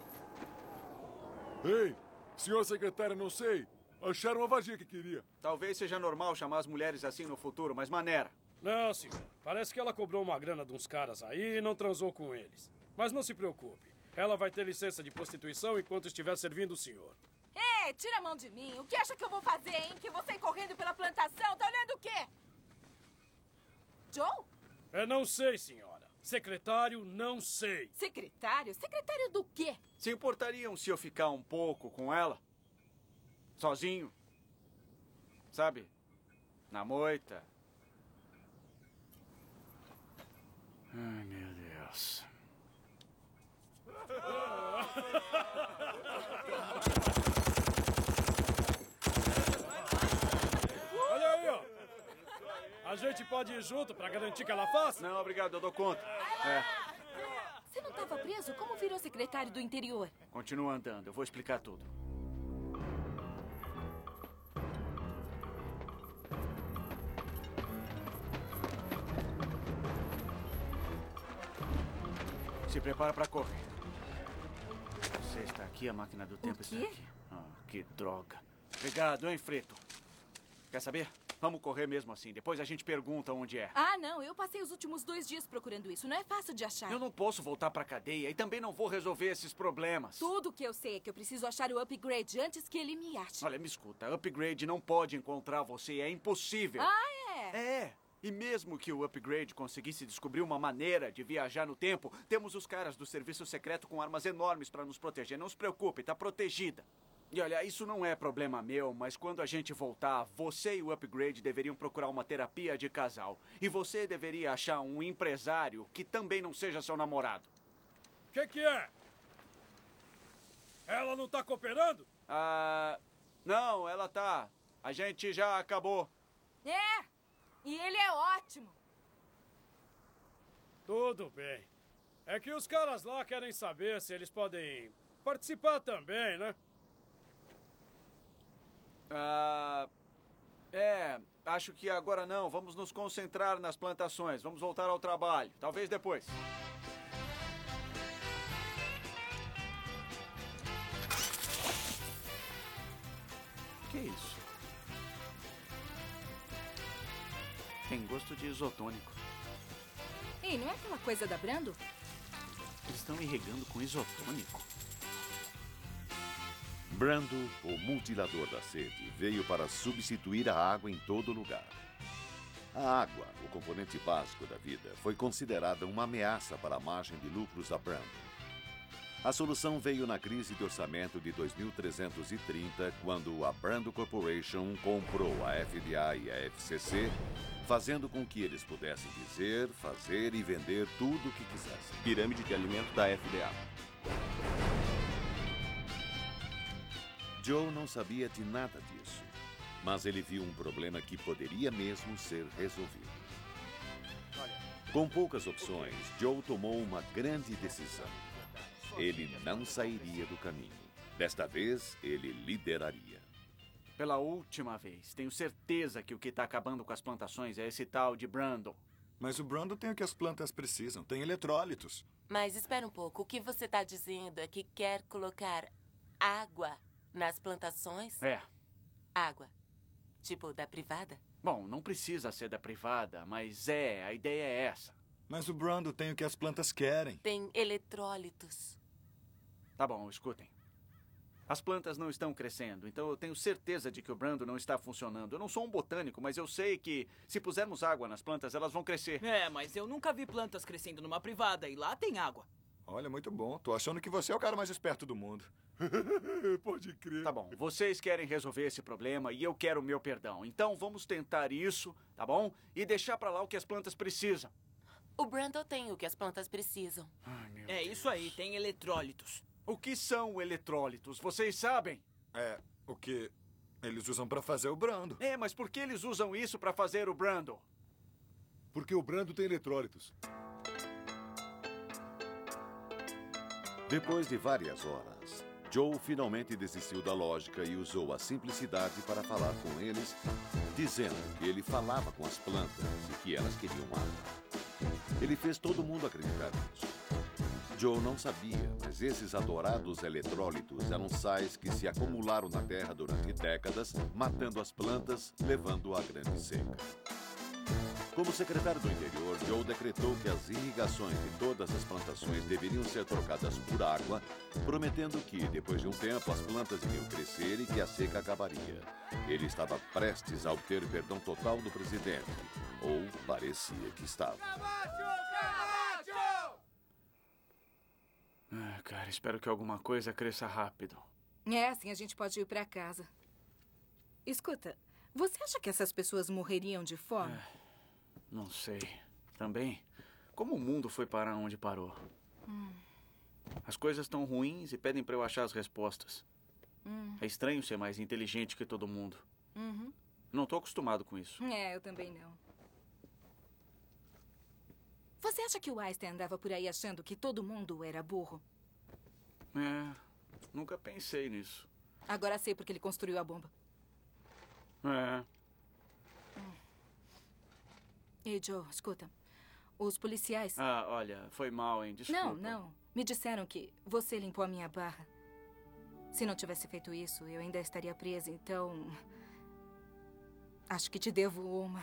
Ei, senhor secretário, não sei. Acharam a vagia que queria. Talvez seja normal chamar as mulheres assim no futuro, mas maneira. Não, senhor. Parece que ela cobrou uma grana de uns caras aí e não transou com eles. Mas não se preocupe. Ela vai ter licença de prostituição enquanto estiver servindo o senhor. Ei, tira a mão de mim. O que acha que eu vou fazer, hein? Que eu vou sair correndo pela plantação? Tá olhando o quê? Joe? Não sei, senhora. Secretário, não sei. Secretário? Secretário do quê? Se importariam se eu ficar um pouco com ela? sozinho. Sabe? Na moita. Ai, meu Deus. Olha aí, ó. A gente pode ir junto pra garantir que ela faça? Não, obrigado, eu dou conta. Você não estava preso? Como virou secretário do interior? Continua andando, eu vou explicar tudo. Se prepara pra correr. Você está aqui, a máquina do tempo está aqui. Ah, que droga. Obrigado, hein, Frito? Quer saber? Vamos correr mesmo assim. Depois a gente pergunta onde é. Ah, não. Eu passei os últimos 2 dias procurando isso. Não é fácil de achar. Eu não posso voltar pra cadeia e também não vou resolver esses problemas. Tudo que eu sei é que eu preciso achar o Upgrade antes que ele me ache. Olha, me escuta. Upgrade não pode encontrar você. É impossível. Ah, é? É. E mesmo que o Upgrade conseguisse descobrir uma maneira de viajar no tempo, temos os caras do serviço secreto com armas enormes pra nos proteger. Não se preocupe, tá protegida. E olha, isso não é problema meu, mas quando a gente voltar, você e o Upgrade deveriam procurar uma terapia de casal. E você deveria achar um empresário que também não seja seu namorado. O que é? Ela não tá cooperando? Não, ela tá. A gente já acabou. É, e ele é ótimo. Tudo bem. É que os caras lá querem saber se eles podem participar também, né? Acho que agora não. Vamos nos concentrar nas plantações. Vamos voltar ao trabalho. Talvez depois. Que é isso? Tem gosto de isotônico. Ei, não é aquela coisa da Brando? Eles estão irrigando com isotônico. Brando, o mutilador da sede, veio para substituir a água em todo lugar. A água, o componente básico da vida, foi considerada uma ameaça para a margem de lucros da Brando. A solução veio na crise de orçamento de 2330, quando a Brando Corporation comprou a FDA e a FCC, fazendo com que eles pudessem dizer, fazer e vender tudo o que quisessem. Pirâmide de alimento da FDA. Joe não sabia de nada disso, mas ele viu um problema que poderia mesmo ser resolvido. Com poucas opções, Joe tomou uma grande decisão. Ele não sairia do caminho. Desta vez, ele lideraria. Pela última vez, tenho certeza que o que está acabando com as plantações é esse tal de Brando. Mas o Brando tem o que as plantas precisam, tem eletrólitos. Mas espera um pouco, o que você está dizendo é que quer colocar água nas plantações? É. Água. Tipo da privada? Bom, não precisa ser da privada, mas a ideia é essa. Mas o Brando tem o que as plantas querem. Tem eletrólitos. Tá bom, escutem. As plantas não estão crescendo, então eu tenho certeza de que o Brando não está funcionando. Eu não sou um botânico, mas eu sei que se pusermos água nas plantas, elas vão crescer. É, mas eu nunca vi plantas crescendo numa privada e lá tem água. Olha, muito bom. Tô achando que você é o cara mais esperto do mundo. Pode crer. Tá bom, vocês querem resolver esse problema e eu quero o meu perdão. Então vamos tentar isso, tá bom? E deixar pra lá o que as plantas precisam. O Brando tem o que as plantas precisam. Ai, meu Deus. Isso aí, tem eletrólitos. O que são eletrólitos? Vocês sabem? É, o que eles usam pra fazer o Brando. É, mas por que eles usam isso pra fazer o Brando? Porque o Brando tem eletrólitos. Depois de várias horas, Joe finalmente desistiu da lógica e usou a simplicidade para falar com eles, dizendo que ele falava com as plantas e que elas queriam água. Ele fez todo mundo acreditar nisso. Joe não sabia, mas esses adorados eletrólitos eram sais que se acumularam na Terra durante décadas, matando as plantas, levando à grande seca. Como secretário do interior, Joe decretou que as irrigações de todas as plantações deveriam ser trocadas por água, prometendo que, depois de um tempo, as plantas iriam crescer e que a seca acabaria. Ele estava prestes a obter perdão total do presidente, ou parecia que estava. Cara, espero que alguma coisa cresça rápido. É, assim a gente pode ir pra casa. Escuta, você acha que essas pessoas morreriam de fome? Não sei. Também, como o mundo foi parar onde parou? As coisas estão ruins e pedem para eu achar as respostas. É estranho ser mais inteligente que todo mundo. Não tô acostumado com isso. Eu também não. Você acha que o Einstein andava por aí achando que todo mundo era burro? Nunca pensei nisso. Agora sei porque ele construiu a bomba. Ei, Joe, escuta. Os policiais... olha, foi mal, hein? Desculpa. Não. Me disseram que você limpou a minha barra. Se não tivesse feito isso, eu ainda estaria presa, então... Acho que te devo uma.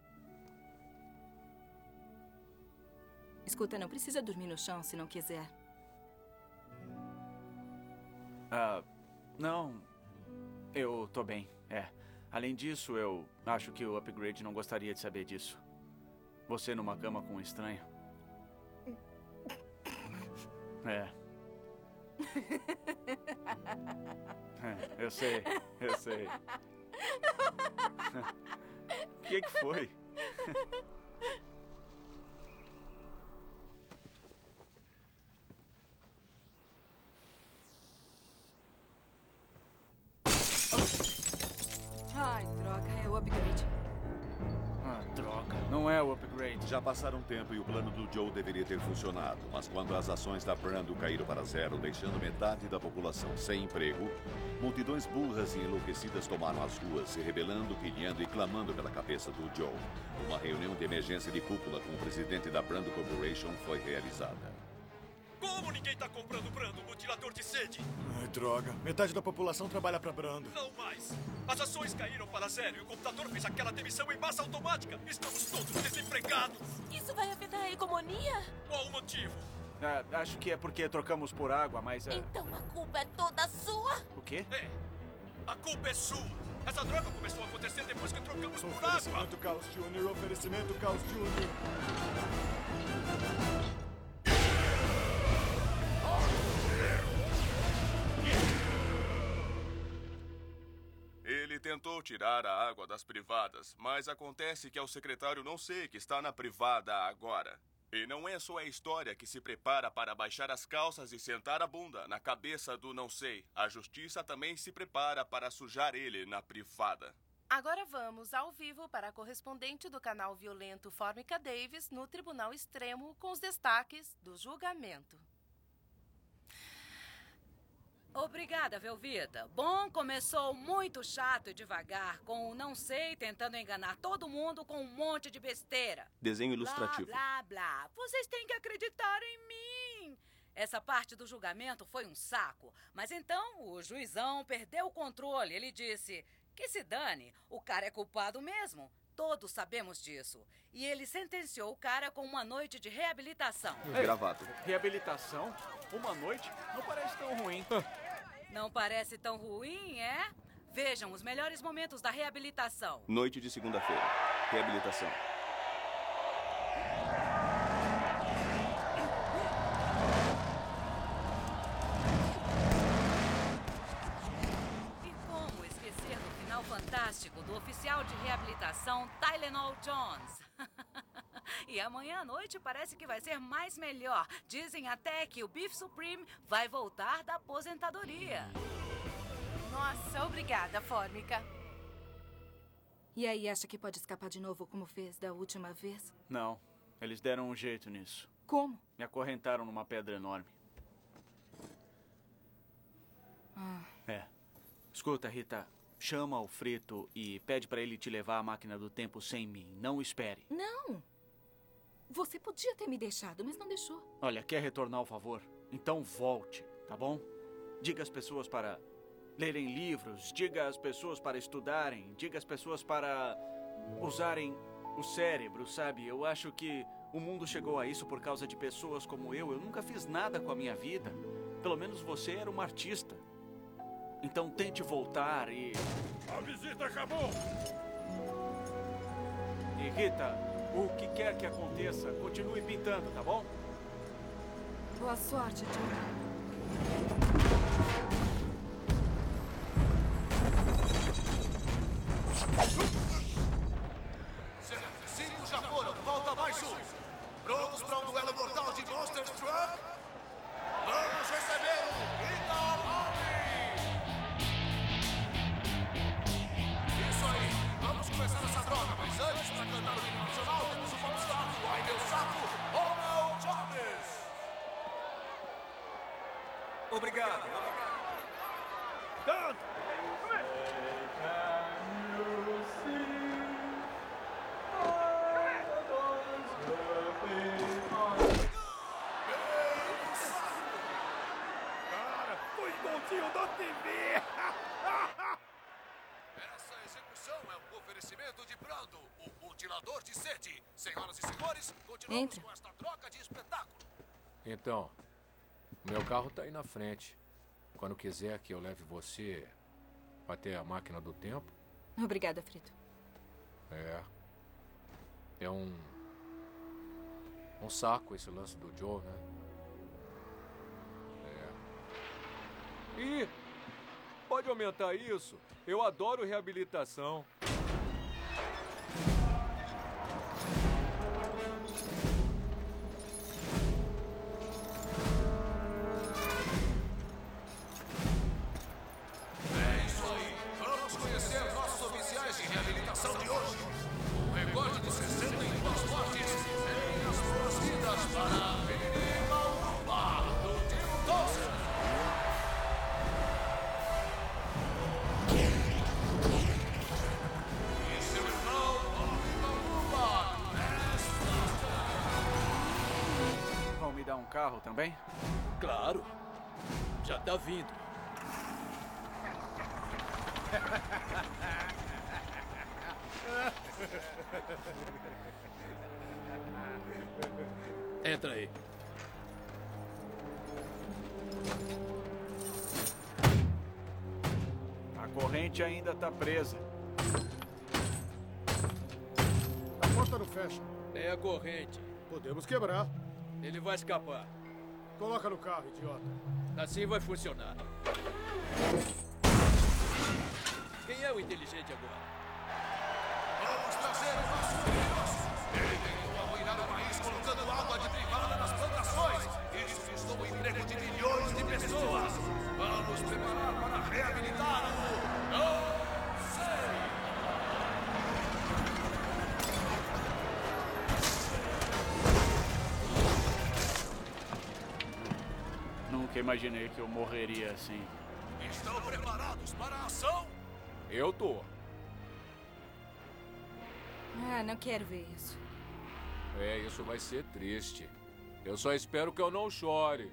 Escuta, não precisa dormir no chão se não quiser. Não. Eu tô bem, Além disso, eu acho que o Upgrade não gostaria de saber disso. Você numa cama com um estranho. Eu sei. O que foi? Ai, droga, é o Upgrade. Droga, não é o Upgrade. Já passaram um tempo e o plano do Joe deveria ter funcionado, mas quando as ações da Brando caíram para zero, deixando metade da população sem emprego, multidões burras e enlouquecidas tomaram as ruas, se rebelando, pilhando e clamando pela cabeça do Joe. Uma reunião de emergência de cúpula com o presidente da Brando Corporation foi realizada. Como ninguém tá comprando Brando, mutilador de sede? Ai, droga. Metade da população trabalha pra Brando. Não mais. As ações caíram para zero e o computador fez aquela demissão em massa automática. Estamos todos desempregados. Isso vai afetar a economia? Qual o motivo? Acho que é porque trocamos por água, mas... Então a culpa é toda sua? O quê? A culpa é sua. Essa droga começou a acontecer depois que trocamos por água. Oferecimento Caos Jr., oferecimento Caos Jr. Ele tentou tirar a água das privadas, mas acontece que é o secretário não sei que está na privada agora. E não é só a história que se prepara para baixar as calças e sentar a bunda na cabeça do não sei. A justiça também se prepara para sujar ele na privada. Agora vamos ao vivo para a correspondente do canal violento Fórmica Davis no Tribunal Extremo com os destaques do julgamento. Obrigada, Velvita. Bom, começou muito chato e devagar, com o não sei tentando enganar todo mundo com um monte de besteira. Desenho ilustrativo. Blá, blá, blá. Vocês têm que acreditar em mim. Essa parte do julgamento foi um saco. Mas então o juizão perdeu o controle. Ele disse que se dane, o cara é culpado mesmo. Todos sabemos disso. E ele sentenciou o cara com uma noite de reabilitação. Gravado. Reabilitação? Uma noite? Não parece tão ruim. Não parece tão ruim, é? Vejam os melhores momentos da reabilitação. Noite de segunda-feira. Reabilitação. E como esquecer do final fantástico do oficial de reabilitação Tylenol Jones? E amanhã à noite parece que vai ser mais melhor. Dizem até que o Beef Supreme vai voltar da aposentadoria. Nossa, obrigada, Fórmica. E aí, acha que pode escapar de novo como fez da última vez? Não, eles deram um jeito nisso. Como? Me acorrentaram numa pedra enorme. Escuta, Rita, chama o Frito e pede pra ele te levar à máquina do tempo sem mim. Não espere. Não! Você podia ter me deixado, mas não deixou. Olha, quer retornar o favor? Então volte, tá bom? Diga às pessoas para lerem livros, diga às pessoas para estudarem, diga às pessoas para usarem o cérebro, sabe? Eu acho que o mundo chegou a isso por causa de pessoas como eu. Eu nunca fiz nada com a minha vida. Pelo menos você era uma artista. Então tente voltar e... A visita acabou! E Rita, o que quer que aconteça, continue pintando, tá bom? Boa sorte, Joe. Cinco já foram, falta mais um. Prontos para um duelo mortal de Monster Truck? Vamos receber o Italari! Isso aí, vamos começar essa droga, mas antes, para cantar o hino nacional, temos o popstar do Ai Meu Saco, Ronald Jones! Obrigado. Canta! Foi igualzinho da TV! Essa execução é um oferecimento de Brando, o mutilador de sede. Senhoras e senhores, continuamos com esta troca de espetáculo. Então, meu carro tá aí na frente. Quando quiser que eu leve você até a máquina do tempo. Obrigada, Frito. É um saco esse lance do Joe, né? Ih, pode aumentar isso? Eu adoro reabilitação. É isso aí. Vamos conhecer nossos oficiais de reabilitação de hoje. Um recorde de 62 mortes em as boas-vindas para a Minimal Rumba do Tim Dawson. E seu irmão, Minimal Rumba, Vão me dar um carro também? Claro. Já tá vindo. Entra aí. A corrente ainda tá presa. A porta não fecha. É a corrente. Podemos quebrar. Ele vai escapar. Coloca no carro, idiota. Assim vai funcionar. Quem é o inteligente agora? Vamos trazer o nosso criminoso. Ele tentou arruinar o país colocando água de privada nas plantações. Isso custou o emprego de milhões de pessoas. Vamos preparar para reabilitar o... Não sei! Nunca imaginei que eu morreria assim. Estão preparados para a ação? Eu tô. Ah, não quero ver isso. Isso vai ser triste. Eu só espero que eu não chore.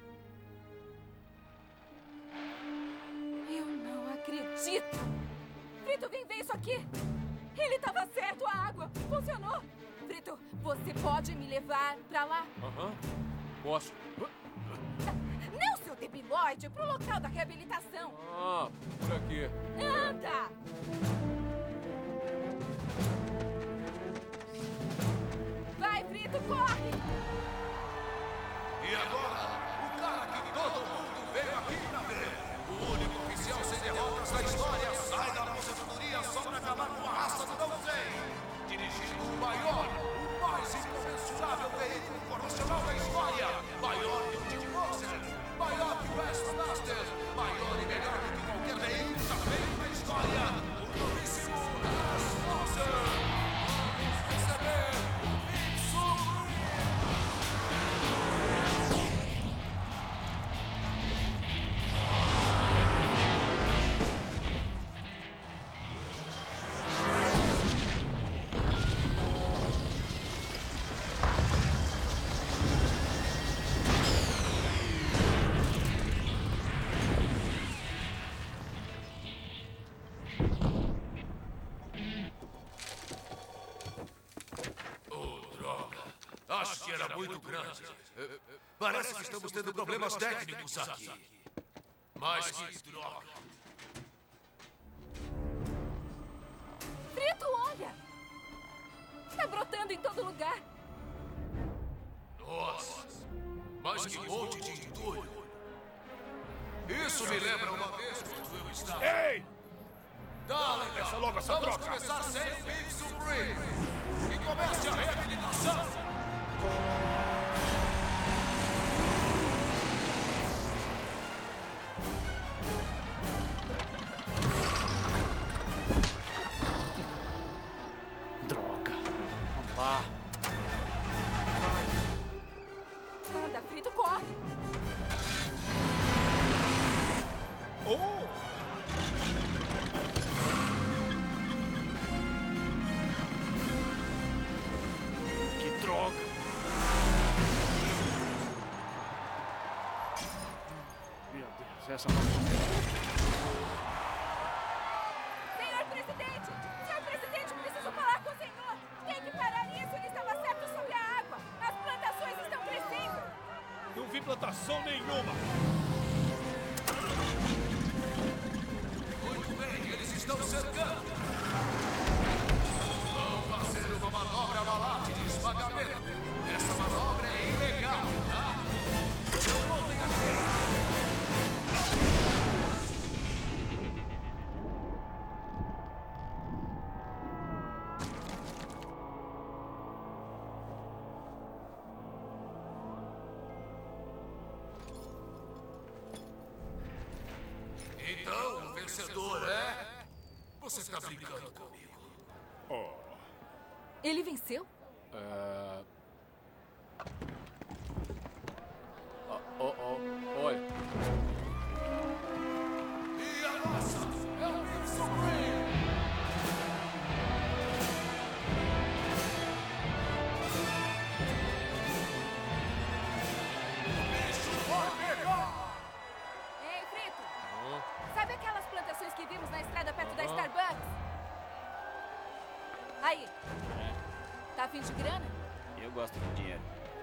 Eu não acredito! Frito, vem ver isso aqui! Ele estava certo, a água funcionou! Frito, você pode me levar pra lá? Posso? Não, seu debilóide, pro local da reabilitação! Por aqui. Anda! Vai, Frito, corre! E agora, o cara que todo mundo veio aqui pra ver. O único oficial sem derrotas da história sai da aposentadoria só pra acabar com a raça do não sei. Dirigindo o maior, o mais inconmensurável veículo promocional da história. Maior que o Kickboxer, maior que o Westmaster, maior e melhor do que qualquer veículo já feito na história. O novíssimo Westmaster. Vamos receber o Vince. Acho que era muito grande. Parece que estamos tendo problemas técnicos aqui. Mas que droga. Frito, olha! Tá brotando em todo lugar. Nossa, mas que monte de entulho. Isso me lembra uma vez quando eu estava... Ei! Dale, Desça logo essa vamos troca. começar sem o Big Supreme. E comece a reabilitação. Droga. Vamos lá. Anda, Frito, corre! Oh! Que droga. Meu Deus, essa não... Senhor presidente! Senhor presidente, preciso falar com o senhor! Tem que parar isso! Ele estava certo sobre a água! As plantações estão crescendo! Não vi plantação nenhuma! Muito bem, eles estão cercando. Vão fazer uma manobra malate de esmagamento. Essa manobra é ilegal, tá? Não voltem aqui. Então, o vencedor é... Você está brincando comigo. Ele venceu? Olha. E a nossa é o Big Supreme. O bicho vai pegar. Ei, Frito! Sabe aquelas plantações que vimos na estrada perto da Starbucks? Aí. Tá a fim de grana? Eu gosto de dinheiro.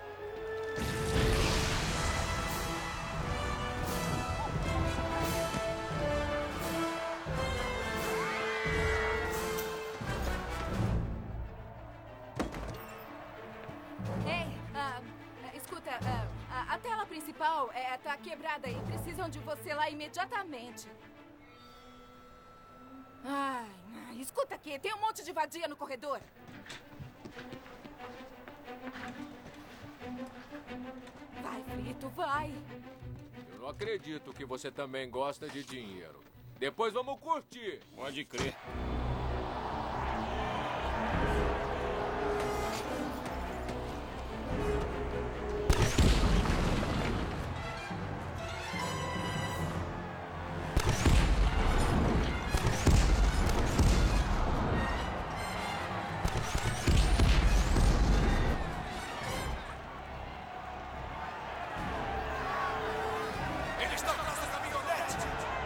Ei, escuta, a tela principal tá quebrada e precisam de você lá imediatamente. Ai, escuta aqui, tem um monte de vadia no corredor. Vai, Frito, vai. Eu não acredito que você também gosta de dinheiro. Depois vamos curtir. Pode crer. Ele está atrás da caminhonete.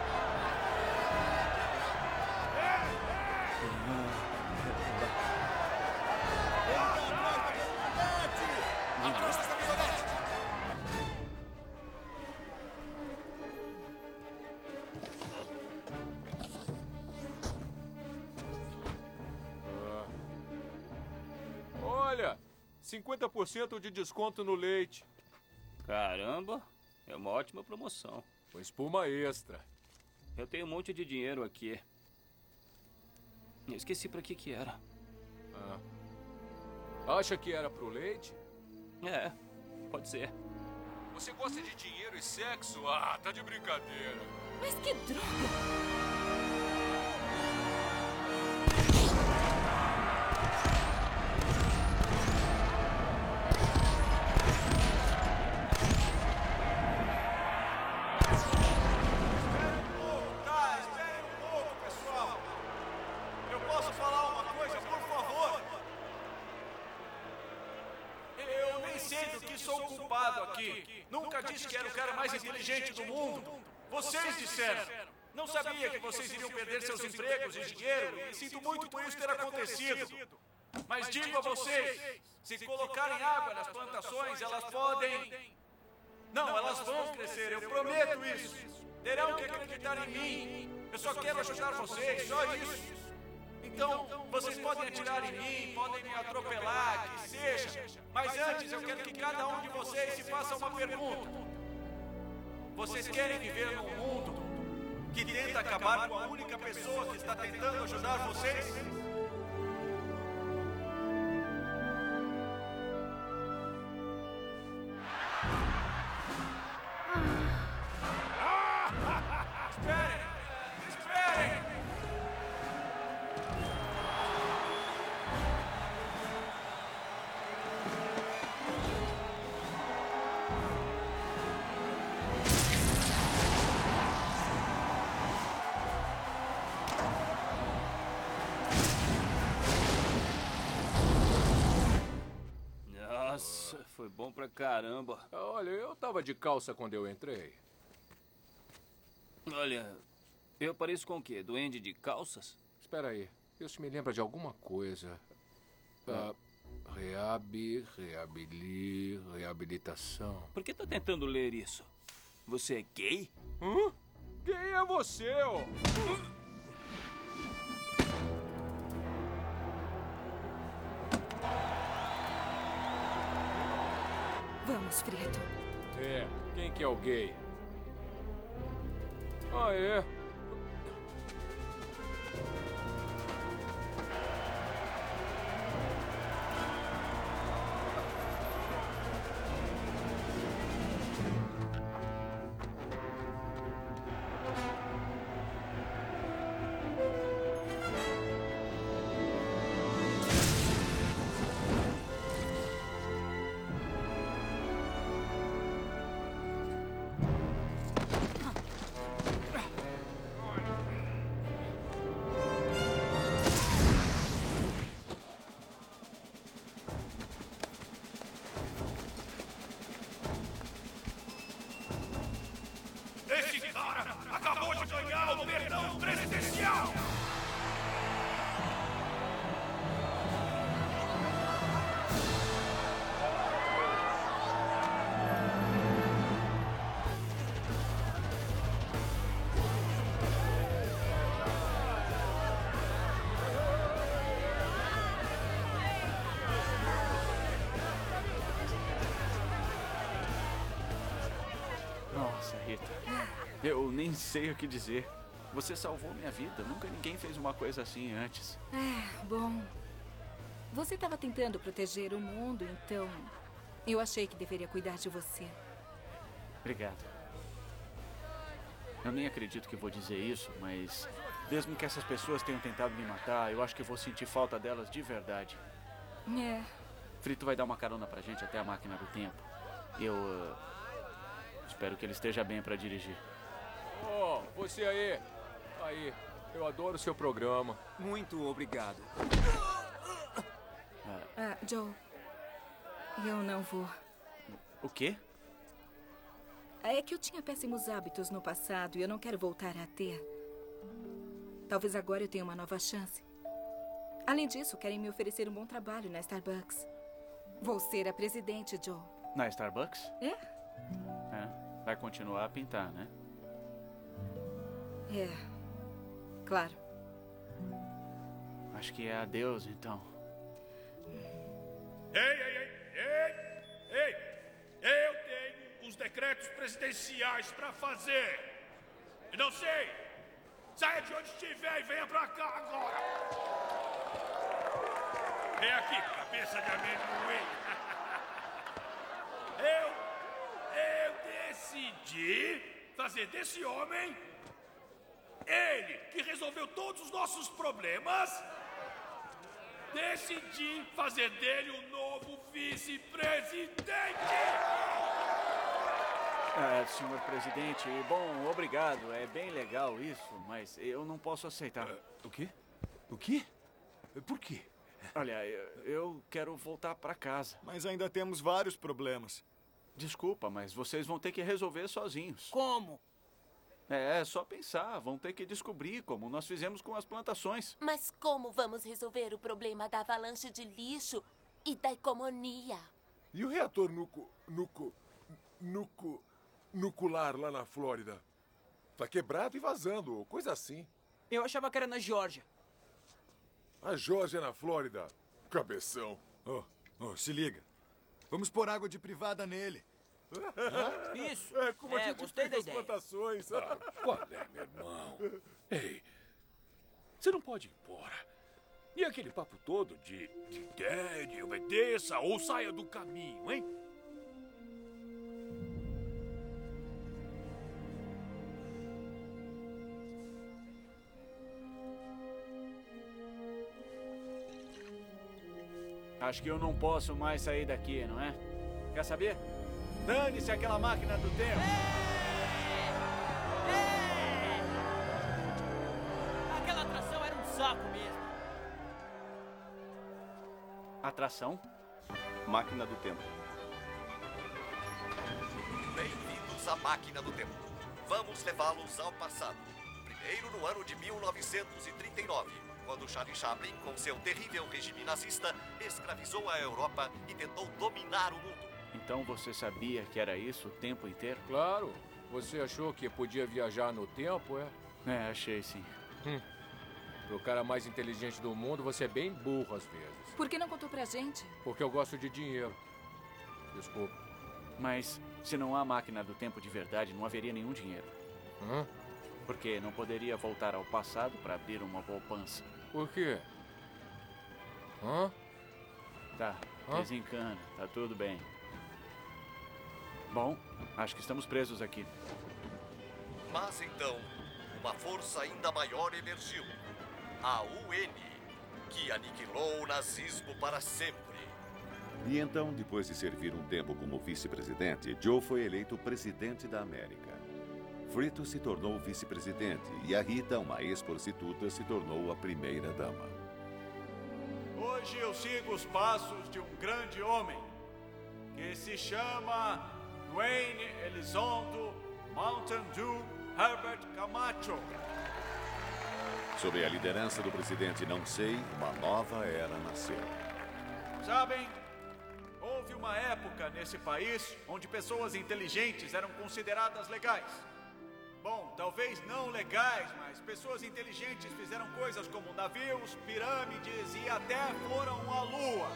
Atrás da caminhonete. Olha, 50% de desconto no leite. Caramba, é uma ótima promoção. Com espuma extra. Eu tenho um monte de dinheiro aqui. Eu esqueci pra que era. Acha que era pro leite? É, pode ser. Você gosta de dinheiro e sexo? Ah, tá de brincadeira. Mas que droga! Tá, espere um pouco, pessoal. Eu posso falar uma coisa, por favor? Eu nem sei do que sou culpado aqui. Nunca disse que era o cara mais inteligente do mundo. Vocês disseram. Não sabia que vocês iriam perder seus empregos e dinheiro e sinto muito por isso ter acontecido. Mas digo a vocês, se colocarem água nas plantações, elas podem... Não, elas vão crescer, eu prometo isso. Terão que acreditar em mim. Eu só quero ajudar vocês, só isso. Então, vocês podem atirar em mim, podem me atropelar, que seja. Mas antes, eu quero que cada um de vocês se faça uma pergunta. Vocês querem viver num mundo que tenta acabar com a única pessoa que está tentando ajudar vocês? Esperem! Esperem! Nossa, foi bom pra caramba. Olha, eu tava de calça quando eu entrei. Olha, eu pareço com o quê? Duende de calças? Espera aí, isso me lembra de alguma coisa. Reabilitação. Por que tá tentando ler isso? Você é gay? Quem é você, ô? Vamos, Frito. Quem que é o gay? Ah, é? Esse cara acabou de ganhar o perdão presidencial! Nossa, Rita. Eu nem sei o que dizer. Você salvou minha vida. Nunca ninguém fez uma coisa assim antes. Bom. Você estava tentando proteger o mundo, então eu achei que deveria cuidar de você. Obrigado. Eu nem acredito que vou dizer isso, mas mesmo que essas pessoas tenham tentado me matar, eu acho que vou sentir falta delas de verdade. Frito vai dar uma carona pra gente até a máquina do tempo. Eu espero que ele esteja bem pra dirigir. Oh, você aí. Aí, eu adoro o seu programa. Muito obrigado. Joe, eu não vou. O quê? É que eu tinha péssimos hábitos no passado e eu não quero voltar a ter. Talvez agora eu tenha uma nova chance. Além disso, querem me oferecer um bom trabalho na Starbucks. Vou ser a presidente, Joe. Na Starbucks? É? Vai continuar a pintar, né? Claro. Acho que é adeus, então. Ei! Eu tenho os decretos presidenciais pra fazer. E não sei. Saia de onde estiver e venha pra cá agora. Vem aqui, cabeça de amendoim. Eu decidi fazer desse homem, ele que resolveu todos os nossos problemas, decidi fazer dele o novo vice-presidente! Senhor presidente, bom, obrigado. É bem legal isso, mas eu não posso aceitar. O quê? O quê? Por quê? Olha, eu quero voltar pra casa. Mas ainda temos vários problemas. Desculpa, mas vocês vão ter que resolver sozinhos. Como? É só pensar. Vão ter que descobrir, como nós fizemos com as plantações. Mas como vamos resolver o problema da avalanche de lixo e da economia? E o reator nuclear lá na Flórida? Tá quebrado e vazando, coisa assim. Eu achava que era na Geórgia. A Geórgia na Flórida. Cabeção. Se liga. Vamos pôr água de privada nele. Isso. É como a gente gostei fez da as ideia. plantações. Qual é, meu irmão? Ei, você não pode ir embora. E aquele papo todo de Daddy, obedeça ou saia do caminho, hein? Acho que eu não posso mais sair daqui, não é? Quer saber? Dane-se aquela máquina do tempo. Aquela atração era um saco mesmo. Atração? Máquina do tempo. Bem-vindos à Máquina do Tempo. Vamos levá-los ao passado. Primeiro no ano de 1939, quando Charlie Chaplin, com seu terrível regime nazista, escravizou a Europa e tentou dominar o mundo. Então você sabia que era isso o tempo inteiro? Claro. Você achou que podia viajar no tempo, é? É, achei sim. Pro cara mais inteligente do mundo, você é bem burro às vezes. Por que não contou pra gente? Porque eu gosto de dinheiro. Desculpa. Mas se não há máquina do tempo de verdade, não haveria nenhum dinheiro. Porque não poderia voltar ao passado para abrir uma poupança. Por quê? Tá, desencana, tá tudo bem. Bom, acho que estamos presos aqui. Mas então, uma força ainda maior emergiu. A UN, que aniquilou o nazismo para sempre. E então, depois de servir um tempo como vice-presidente, Joe foi eleito presidente da América. Frito se tornou vice-presidente e a Rita, uma ex-prostituta, se tornou a primeira-dama. Hoje eu sigo os passos de um grande homem que se chama Dwayne Elizondo Mountain Dew Herbert Camacho. Sob a liderança do presidente Não Sei, uma nova era nasceu. Sabem, houve uma época nesse país onde pessoas inteligentes eram consideradas legais. Bom, talvez não legais, mas pessoas inteligentes fizeram coisas como navios, pirâmides e até foram à Lua.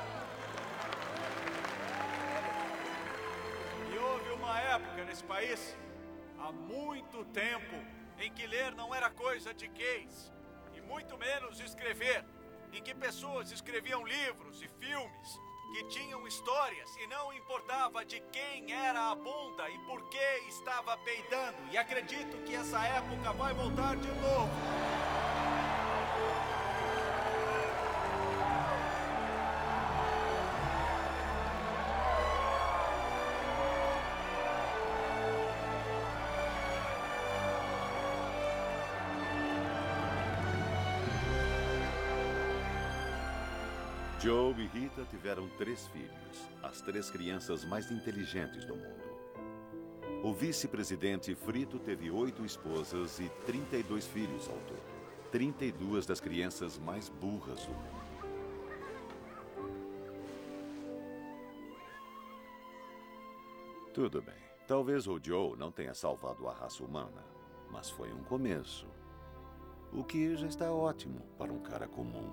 E houve uma época nesse país, há muito tempo, em que ler não era coisa de gays, e muito menos escrever, em que pessoas escreviam livros e filmes que tinham histórias e não importava de quem era a bunda e por que estava peidando. E acredito que essa época vai voltar de novo. Joe e Rita tiveram 3 filhos, as 3 crianças mais inteligentes do mundo. O vice-presidente Frito teve 8 esposas e 32 filhos ao todo. 32 das crianças mais burras do mundo. Tudo bem. Talvez o Joe não tenha salvado a raça humana, mas foi um começo. O que já está ótimo para um cara comum.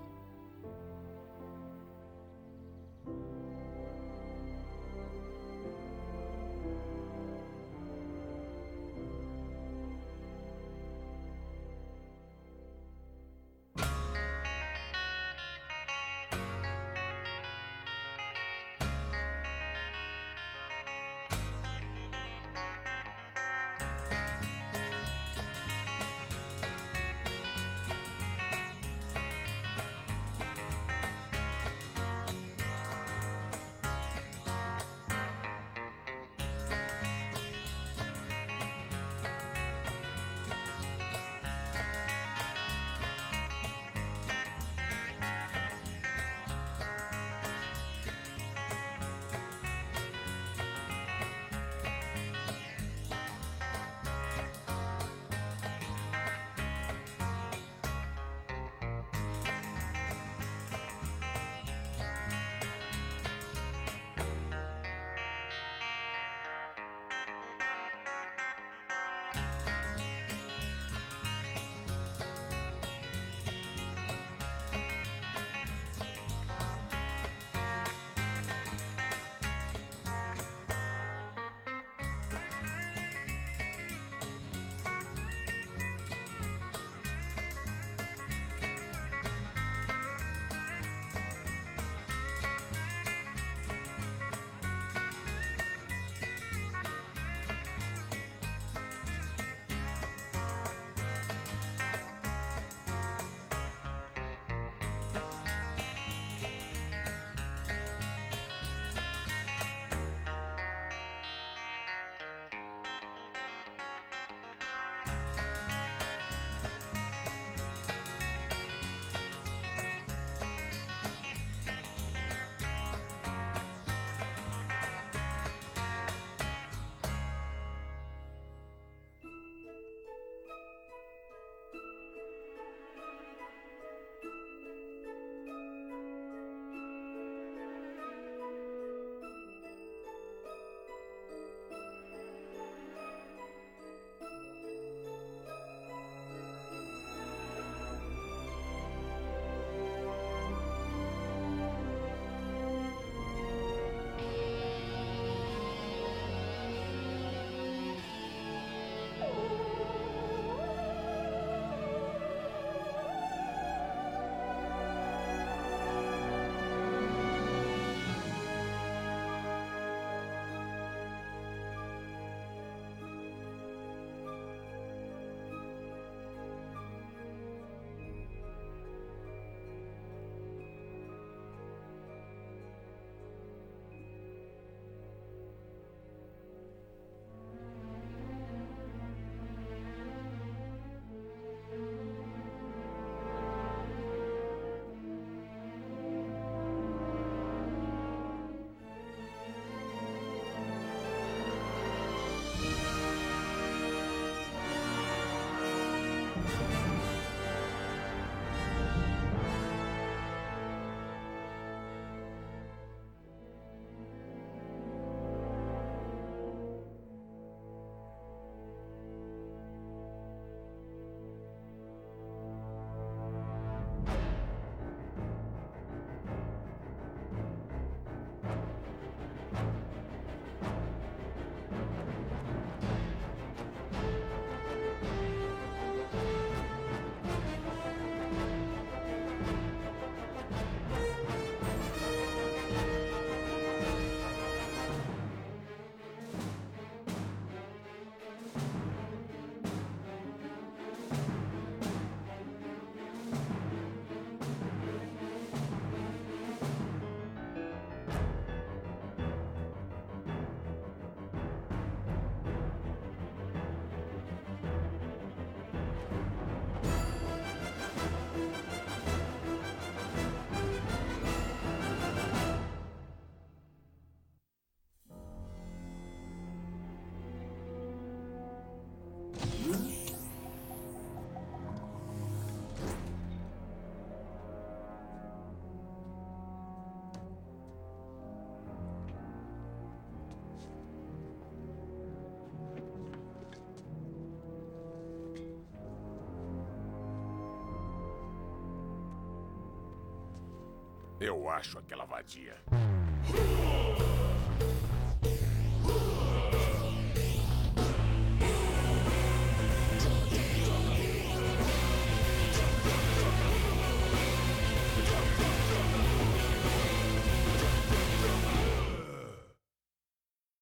Eu acho aquela vadia.